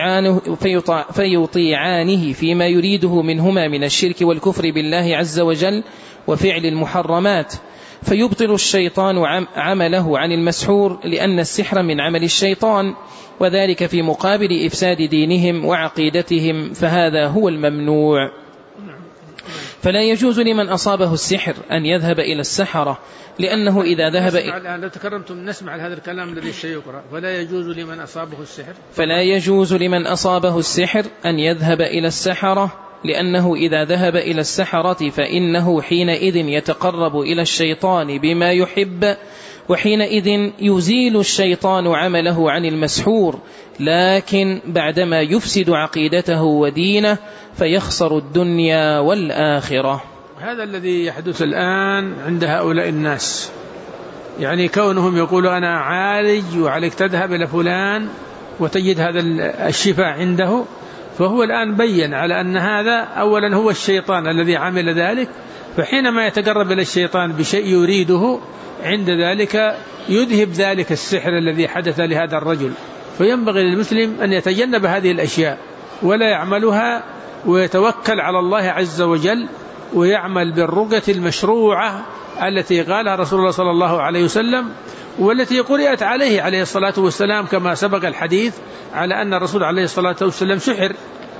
فيطيعانه فيما يريده منهما من الشرك والكفر بالله عز وجل وفعل المحرمات، فيبطل الشيطان عمله عن المسحور، لأن السحر من عمل الشيطان، وذلك في مقابل إفساد دينهم وعقيدتهم، فهذا هو الممنوع. فلا يجوز لمن أصابه السحر أن يذهب إلى السحرة، لأنه إذا ذهب الآن لو تكرمتم نسمع هذا الكلام الذي يقرأ: فلا يجوز لمن أصابه السحر، فلا يجوز لمن أصابه السحر أن يذهب إلى السحرة، لأنه إذا ذهب إلى السحرة فإنه حينئذ يتقرب إلى الشيطان بما يحب، وحينئذ يزيل الشيطان عمله عن المسحور، لكن بعدما يفسد عقيدته ودينه فيخسر الدنيا والآخرة. هذا الذي يحدث الآن عند هؤلاء الناس، يعني كونهم يقولوا: أنا عالج وعليك تذهب إلى فلان وتجد هذا الشفاء عنده. فهو الآن بين على أن هذا أولا هو الشيطان الذي عمل ذلك، فحينما يتقرب إلى الشيطان بشيء يريده عند ذلك يذهب ذلك السحر الذي حدث لهذا الرجل. فينبغي للمسلم أن يتجنب هذه الأشياء ولا يعملها، ويتوكل على الله عز وجل، ويعمل بالرقية المشروعة التي قالها رسول الله صلى الله عليه وسلم، والتي قرأت عليه عليه الصلاة والسلام، كما سبق الحديث على أن الرسول عليه الصلاة والسلام سحر.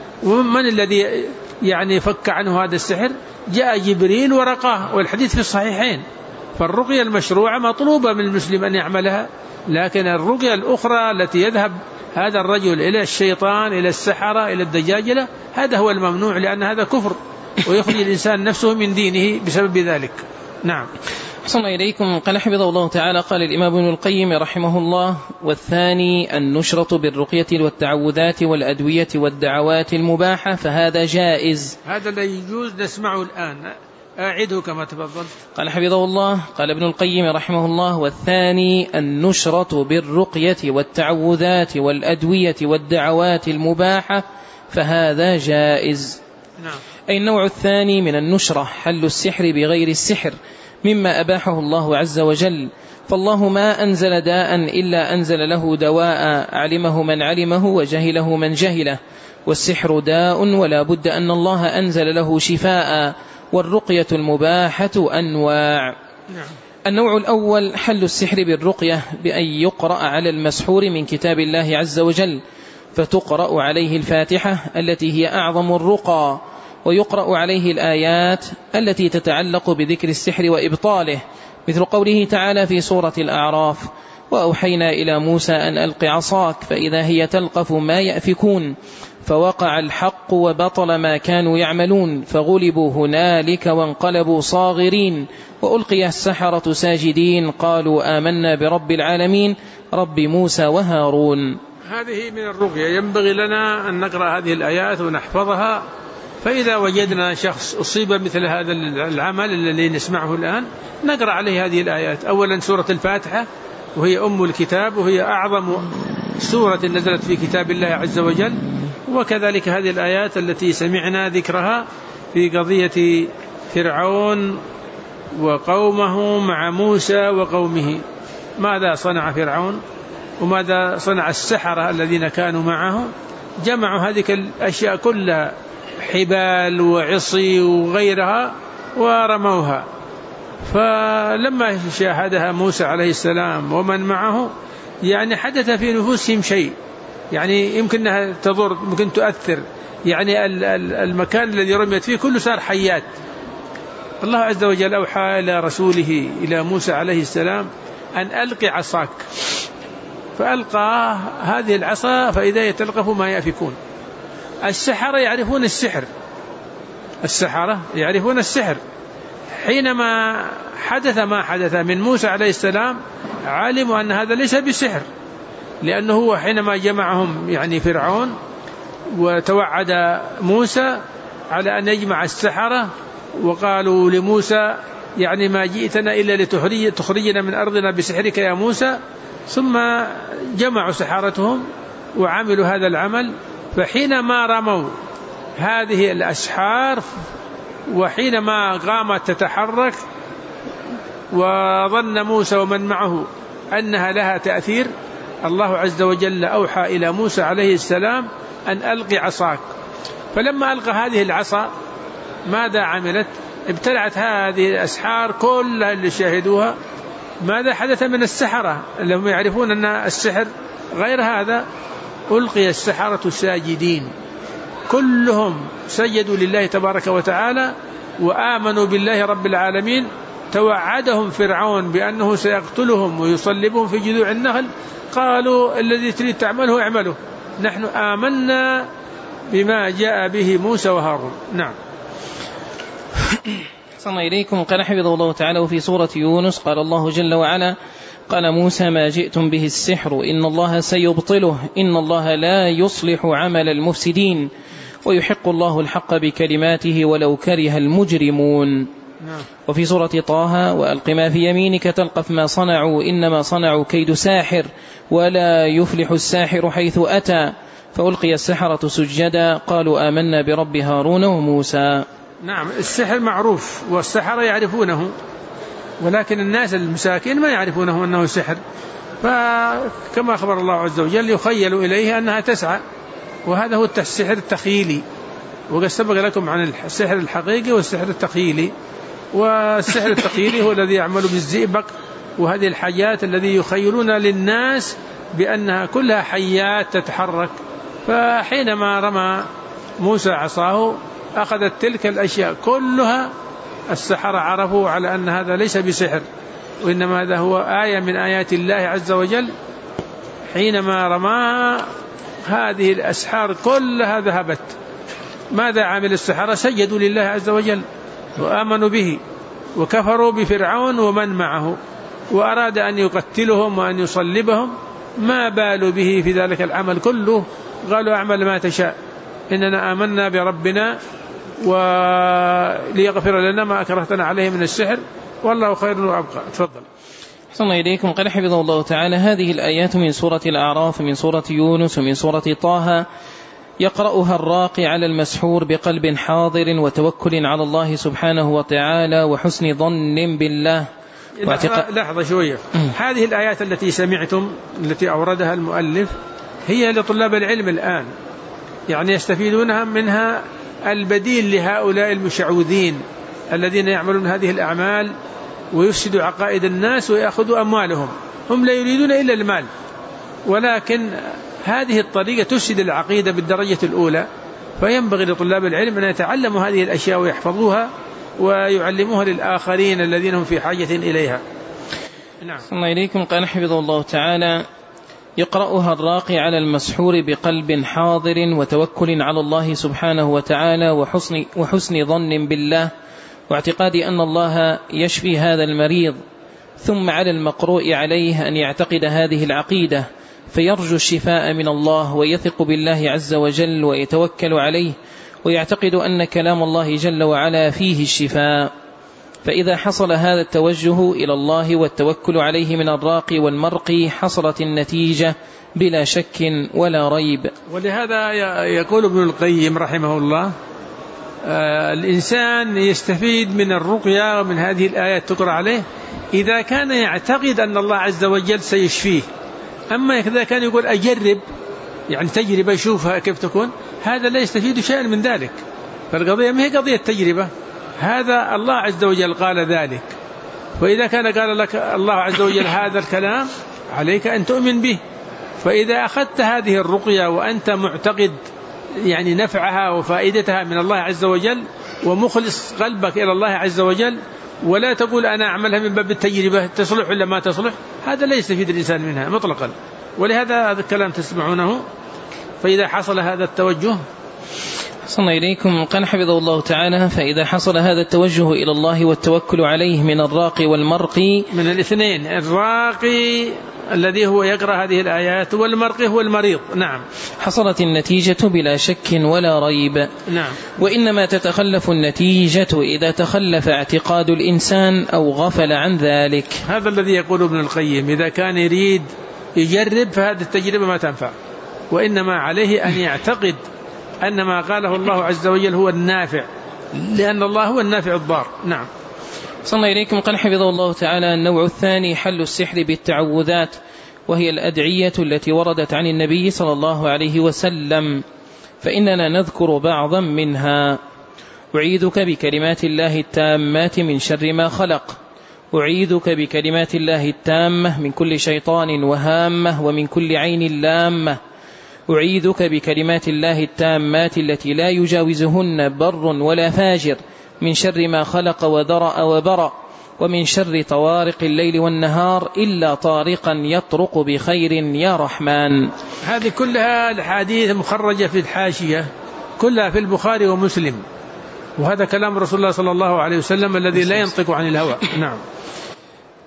ومن الذي يعني فك عنه هذا السحر؟ جاء جبريل ورقاه، والحديث في الصحيحين. فالرقية المشروعة مطلوبة من المسلم أن يعملها، لكن الرقية الأخرى التي يذهب هذا الرجل إلى الشيطان، إلى السحرة، إلى الدجاجلة، هذا هو الممنوع، لأن هذا كفر ويخرج الإنسان نفسه من دينه بسبب ذلك. نعم. أحسن إليكم. قال حفظه الله تعالى: قال الإمام ابن القيم رحمه الله: والثاني النشرة بالرقية والتعوذات والأدوية والدعوات المباحة، فهذا جائز. هذا لا يجوز، نسمعه الآن، أعده كما تفضل. قال حفظه الله: قال ابن القيم رحمه الله: والثاني النشرة بالرقية والتعوذات والأدوية والدعوات المباحة، فهذا جائز. نعم. أي النوع الثاني من النشرة حل السحر بغير السحر مما أباحه الله عز وجل، فالله ما أنزل داء إلا أنزل له دواء، علمه من علمه وجهله من جهله، والسحر داء ولا بد أن الله أنزل له شفاء، والرقية المباحة أنواع. النوع الأول حل السحر بالرقية بأن يقرأ على المسحور من كتاب الله عز وجل، فتقرأ عليه الفاتحة التي هي أعظم الرقى، ويقرأ عليه الآيات التي تتعلق بذكر السحر وإبطاله، مثل قوله تعالى في سورة الأعراف: وأوحينا إلى موسى أن ألق عصاك فإذا هي تلقف ما يأفكون، فوقع الحق وبطل ما كانوا يعملون، فغلبوا هنالك وانقلبوا صاغرين، وألقي السحرة ساجدين، قالوا آمنا برب العالمين رب موسى وهارون. هذه من الرقية، ينبغي لنا أن نقرأ هذه الآيات ونحفظها، فإذا وجدنا شخص أصيب مثل هذا العمل الذي نسمعه الآن نقرأ عليه هذه الآيات. أولا سورة الفاتحة، وهي أم الكتاب، وهي أعظم سورة نزلت في كتاب الله عز وجل، وكذلك هذه الآيات التي سمعنا ذكرها في قضية فرعون وقومه مع موسى وقومه. ماذا صنع فرعون وماذا صنع السحرة الذين كانوا معه؟ جمعوا هذه الأشياء كلها، حبال وعصي وغيرها، ورموها. فلما شاهدها موسى عليه السلام ومن معه يعني حدث في نفوسهم شيء، يعني يمكنها تضر، ممكن تؤثر، يعني المكان الذي رميت فيه كله صار حيات. الله عز وجل أوحى إلى رسوله إلى موسى عليه السلام أن ألقي عصاك، فألقى هذه العصا فإذا يتلقف ما يأفكون. السحرة يعرفون السحر، السحرة يعرفون السحر. حينما حدث ما حدث من موسى عليه السلام علموا أن هذا ليس بسحر، لأنه هو حينما جمعهم يعني فرعون وتوعد موسى على أن يجمع السحرة، وقالوا لموسى يعني ما جئتنا إلا لتخرجنا من أرضنا بسحرك يا موسى، ثم جمعوا سحرتهم وعملوا هذا العمل. فحينما رموا هذه الأسحار وحينما قامت تتحرك وظن موسى ومن معه أنها لها تأثير، الله عز وجل أوحى إلى موسى عليه السلام أن ألقي عصاك. فلما ألقى هذه العصا ماذا عملت؟ ابتلعت هذه الأسحار كلها اللي شاهدوها. ماذا حدث من السحرة اللي هم يعرفون أن السحر غير هذا؟ ألقي السحرة ساجدين، كلهم سجدوا لله تبارك وتعالى وآمنوا بالله رب العالمين. توعدهم فرعون بأنه سيقتلهم ويصلبهم في جذوع النخل، قالوا الذي تريد تعمله اعمله، نحن آمنا بما جاء به موسى وهارون. نعم. صلى إليكم. قال حفظه الله تعالى في سورة يونس: قال الله جل وعلا: قال موسى ما جئتم به السحر إن الله سيبطله إن الله لا يصلح عمل المفسدين ويحق الله الحق بكلماته ولو كره المجرمون. وفي سورة طه وألق ما في يمينك تلقف ما صنعوا إنما صنعوا كيد ساحر ولا يفلح الساحر حيث أتى فألقي السحرة سجدا قالوا آمنا برب هارون وموسى. نعم، السحر معروف والسحرة يعرفونه، ولكن الناس المساكين ما يعرفونه أنه سحر، فكما أخبر الله عز وجل يخيل إليه أنها تسعى، وهذا هو السحر التخيلي. وقد سبق لكم عن السحر الحقيقي والسحر التخيلي. والسحر التخيلي هو الذي يعمل بالزئبق وهذه الحاجات الذي يخيلون للناس بأنها كلها حيات تتحرك. فحينما رمى موسى عصاه أخذت تلك الأشياء كلها، السحرة عرفوا على أن هذا ليس بسحر، وإنما هذا هو آية من آيات الله عز وجل. حينما رمى هذه الأسحار كلها ذهبت. ماذا عمل السحرة؟ سجدوا لله عز وجل وآمنوا به، وكفروا بفرعون ومن معه، وأراد أن يقتلهم وأن يصلبهم، ما بالوا به في ذلك العمل كله، قالوا أعمل ما تشاء إننا آمنا بربنا وليغفر لنا ما أكرهتنا عليه من السحر والله خير وأبقى. تفضل. أحسن إليكم. قال حفظه الله تعالى: هذه الآيات من سورة الأعراف ومن سورة يونس ومن سورة طه يقرأها الراقي على المسحور بقلب حاضر وتوكل على الله سبحانه وتعالى وحسن ظن بالله. لحظة شوية. هذه الآيات التي سمعتم التي أوردها المؤلف هي لطلاب العلم الآن، يعني يستفيدونها منها البديل لهؤلاء المشعوذين الذين يعملون هذه الأعمال ويفسدوا عقائد الناس ويأخذوا أموالهم. هم لا يريدون إلا المال، ولكن هذه الطريقة تفسد العقيدة بالدرجة الأولى. فينبغي لطلاب العلم أن يتعلموا هذه الأشياء ويحفظوها ويعلموها للآخرين الذين هم في حاجة إليها. نعم. صلى الله إليكم. قال حفظه الله تعالى: يقرأها الراقي على المسحور بقلب حاضر وتوكل على الله سبحانه وتعالى وحسن ظن بالله واعتقاد أن الله يشفي هذا المريض. ثم على المقروء عليه أن يعتقد هذه العقيدة فيرجو الشفاء من الله ويثق بالله عز وجل ويتوكل عليه ويعتقد أن كلام الله جل وعلا فيه الشفاء. فإذا حصل هذا التوجه إلى الله والتوكل عليه من الراقي والمرقي حصلت النتيجة بلا شك ولا ريب. ولهذا يقول ابن القيم رحمه الله: الإنسان يستفيد من الرقية ومن هذه الآيات تقرأ عليه إذا كان يعتقد أن الله عز وجل سيشفيه. أما إذا كان يقول أجرب، يعني تجربة يشوفها كيف تكون، هذا لا يستفيد شيئا من ذلك. فالقضية ما هي قضية تجربة، هذا الله عز وجل قال ذلك. وإذا كان قال لك الله عز وجل هذا الكلام عليك أن تؤمن به. فإذا أخذت هذه الرقية وأنت معتقد يعني نفعها وفائدتها من الله عز وجل ومخلص قلبك إلى الله عز وجل، ولا تقول أنا أعملها من باب التجربة تصلح ولا ما تصلح، هذا لا يستفيد الإنسان منها مطلقا. ولهذا هذا الكلام تسمعونه. فإذا حصل هذا التوجه صلى إليكم. قال حفظه الله تعالى: فإذا حصل هذا التوجه إلى الله والتوكل عليه من الراقي والمرقي، من الاثنين، الراقي الذي هو يقرأ هذه الآيات والمرقي هو المريض. نعم. حصلت النتيجة بلا شك ولا ريب. نعم. وإنما تتخلف النتيجة إذا تخلف اعتقاد الإنسان أو غفل عن ذلك. هذا الذي يقول ابن القيم: إذا كان يريد يجرب فهذه التجربة ما تنفع، وإنما عليه أن يعتقد أن ما قاله الله عز وجل هو النافع، لأن الله هو النافع الضار. نعم. صلى إليكم. قال حفظه الله تعالى: النوع الثاني حل السحر بالتعوذات، وهي الأدعية التي وردت عن النبي صلى الله عليه وسلم، فإننا نذكر بعضا منها: أعيذك بكلمات الله التامات من شر ما خلق، أعيذك بكلمات الله التامة من كل شيطان وهامة ومن كل عين لامة، أعيذك بكلمات الله التامات التي لا يجاوزهن بر ولا فاجر من شر ما خلق وذرأ وبرأ، ومن شر طوارق الليل والنهار إلا طارقا يطرق بخير يا رحمن. هذه كلها الحديث مخرجة في الحاشية، كلها في البخاري ومسلم، وهذا كلام رسول الله صلى الله عليه وسلم الذي لا ينطق عن الهوى. نعم.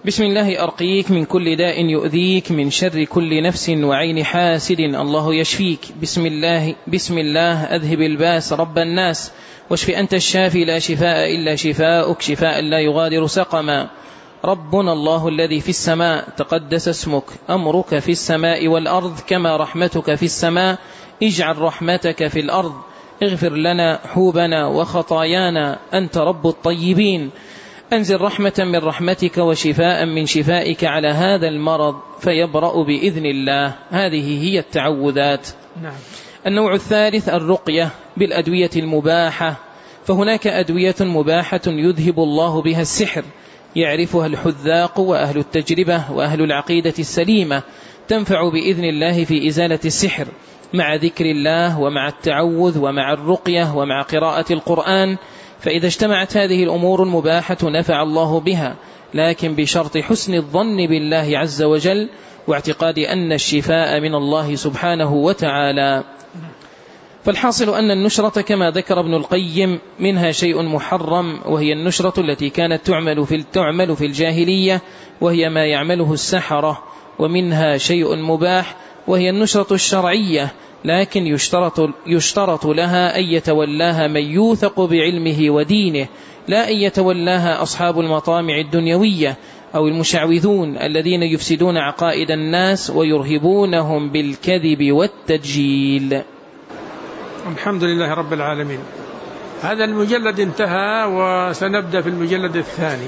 بسم الله أرقيك من كل داء يؤذيك، من شر كل نفس وعين حاسد الله يشفيك. بسم الله أذهب الباس رب الناس، واشف أنت الشافي لا شفاء إلا شفاؤك، شفاء لا يغادر سقما. ربنا الله الذي في السماء تقدس اسمك، أمرك في السماء والأرض كما رحمتك في السماء، اجعل رحمتك في الأرض. اغفر لنا حوبنا وخطايانا، أنت رب الطيبين. أنزل رحمة من رحمتك وشفاء من شفائك على هذا المرض فيبرأ بإذن الله. هذه هي التعوذات. نعم. النوع الثالث الرقية بالأدوية المباحة، فهناك أدوية مباحة يذهب الله بها السحر، يعرفها الحذاق وأهل التجربة وأهل العقيدة السليمة، تنفع بإذن الله في إزالة السحر مع ذكر الله ومع التعوذ ومع الرقية ومع قراءة القرآن. فإذا اجتمعت هذه الأمور المباحة نفع الله بها، لكن بشرط حسن الظن بالله عز وجل واعتقاد أن الشفاء من الله سبحانه وتعالى. فالحاصل أن النشرة كما ذكر ابن القيم منها شيء محرم، وهي النشرة التي كانت تعمل في الجاهلية، وهي ما يعمله السحرة، ومنها شيء مباح وهي النشرة الشرعية، لكن يشترط لها أن يتولاها من يوثق بعلمه ودينه، لا أن يتولاها أصحاب المطامع الدنيوية أو المشعوذون الذين يفسدون عقائد الناس ويرهبونهم بالكذب والتدجيل. الحمد لله رب العالمين. هذا المجلد انتهى، وسنبدأ في المجلد الثاني،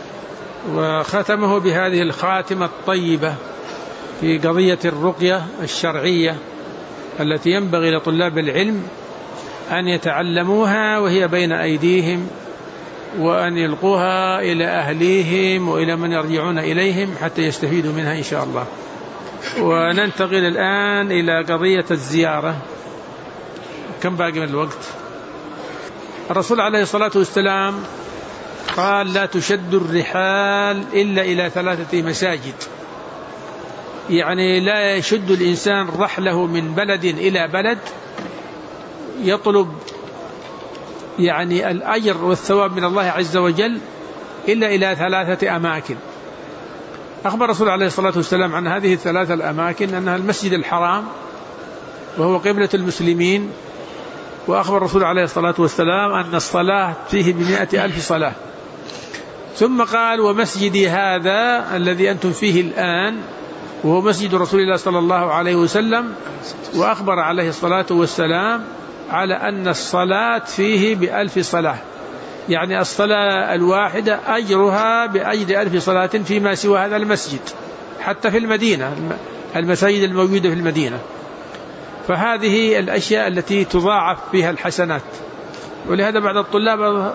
وختمه بهذه الخاتمة الطيبة في قضية الرقية الشرعية التي ينبغي لطلاب العلم أن يتعلموها وهي بين أيديهم، وأن يلقوها إلى أهليهم وإلى من يرجعون إليهم حتى يستفيدوا منها إن شاء الله. وننتقل الآن إلى قضية الزيارة. كم باقي من الوقت؟ الرسول عليه الصلاة والسلام قال: لا تشد الرحال إلا إلى 3 مساجد، يعني لا يشد الإنسان رحله من بلد إلى بلد يطلب يعني الأجر والثواب من الله عز وجل إلا إلى 3 أماكن. أخبر الرسول عليه الصلاة والسلام عن هذه ال3 الأماكن أنها المسجد الحرام وهو قبلة المسلمين، وأخبر الرسول عليه الصلاة والسلام أن الصلاة فيه ب100,000 صلاة. ثم قال: ومسجدي هذا الذي أنتم فيه الآن وهو مسجد رسول الله صلى الله عليه وسلم، وأخبر عليه الصلاة والسلام على أن الصلاة فيه ب1000 صلاة، يعني الصلاة الواحدة أجرها بأجر 1000 صلاة فيما سوى هذا المسجد، حتى في المدينة، المساجد الموجودة في المدينة. فهذه الأشياء التي تضاعف فيها الحسنات. ولهذا بعض الطلاب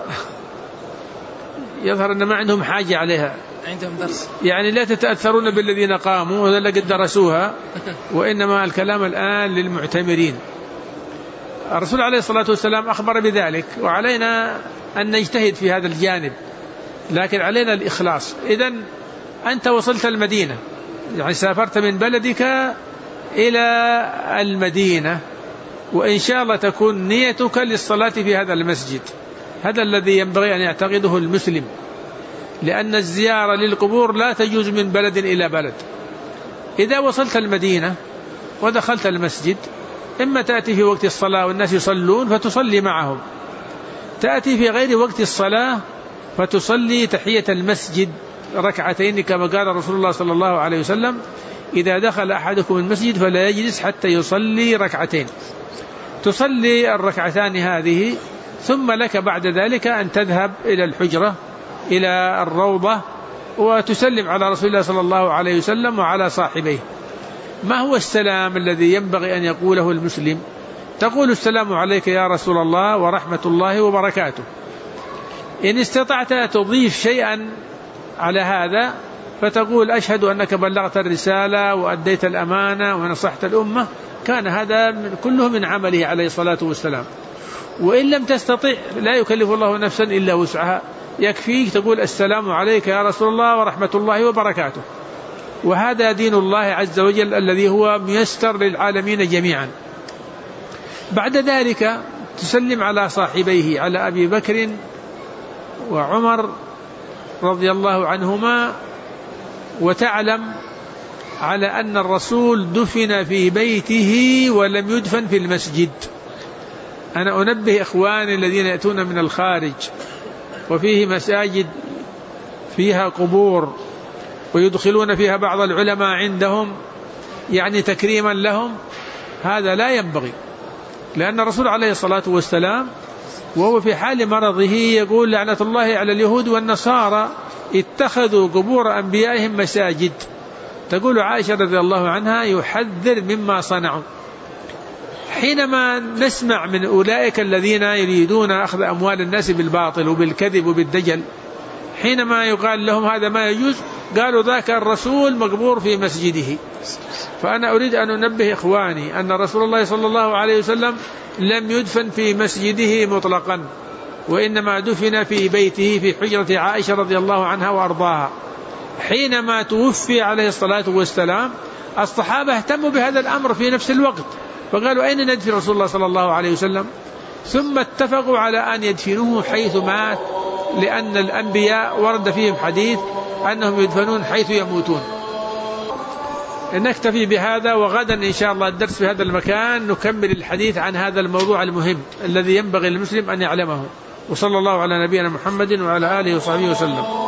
يظهر أن ما عندهم حاجة عليها، عندهم درس، يعني لا تتأثرون بالذين قاموا وذل قد درسوها، وإنما الكلام الآن للمعتمرين. الرسول عليه الصلاة والسلام أخبر بذلك، وعلينا أن نجتهد في هذا الجانب، لكن علينا الإخلاص. إذن أنت وصلت المدينة، يعني سافرت من بلدك إلى المدينة، وإن شاء الله تكون نيتك للصلاة في هذا المسجد. هذا الذي ينبغي أن يعتقده المسلم، لأن الزيارة للقبور لا تجوز من بلد إلى بلد. إذا وصلت المدينة ودخلت المسجد، إما تأتي في وقت الصلاة والناس يصلون فتصلي معهم، تأتي في غير وقت الصلاة فتصلي تحية المسجد 2 كما قال رسول الله صلى الله عليه وسلم: إذا دخل أحدكم المسجد فلا يجلس حتى يصلي 2، تصلي 2 هذه، ثم لك بعد ذلك أن تذهب إلى الحجرة إلى الروضة وتسلم على رسول الله صلى الله عليه وسلم وعلى صاحبيه. ما هو السلام الذي ينبغي أن يقوله المسلم؟ تقول: السلام عليك يا رسول الله ورحمة الله وبركاته. إن استطعت تضيف شيئا على هذا فتقول: أشهد أنك بلغت الرسالة وأديت الأمانة ونصحت الأمة. كان هذا كله من عمله عليه الصلاة والسلام. وإن لم تستطع لا يكلف الله نفسا إلا وسعها، يكفيك تقول: السلام عليك يا رسول الله ورحمة الله وبركاته. وهذا دين الله عز وجل الذي هو ميسر للعالمين جميعا. بعد ذلك تسلم على صاحبيه، على أبي بكر وعمر رضي الله عنهما وتعلم على أن الرسول دفن في بيته ولم يدفن في المسجد. أنا أنبه إخواني الذين يأتون من الخارج وفيه مساجد فيها قبور ويدخلون فيها بعض العلماء عندهم يعني تكريما لهم، هذا لا ينبغي، لأن الرسول عليه الصلاة والسلام وهو في حال مرضه يقول لعنة الله على اليهود والنصارى اتخذوا قبور أنبيائهم مساجد. تقول عائشة رضي الله عنها يحذر مما صنعوا. حينما نسمع من أولئك الذين يريدون أخذ أموال الناس بالباطل وبالكذب وبالدجل، حينما يقال لهم هذا ما يجوز، قالوا ذاك الرسول مقبور في مسجده. فأنا أريد أن أنبه إخواني أن رسول الله صلى الله عليه وسلم لم يدفن في مسجده مطلقا، وإنما دفن في بيته في حجرة عائشة رضي الله عنها وأرضاها. حينما توفي عليه الصلاة والسلام الصحابة اهتموا بهذا الأمر في نفس الوقت، فقالوا أين ندفن رسول الله صلى الله عليه وسلم؟ ثم اتفقوا على أن يدفنوه حيث مات، لأن الأنبياء ورد فيهم حديث أنهم يدفنون حيث يموتون. نكتفي بهذا، وغدا إن شاء الله الدرس في هذا المكان نكمل الحديث عن هذا الموضوع المهم الذي ينبغي للمسلم أن يعلمه. وصلى الله على نبينا محمد وعلى آله وصحبه وسلم.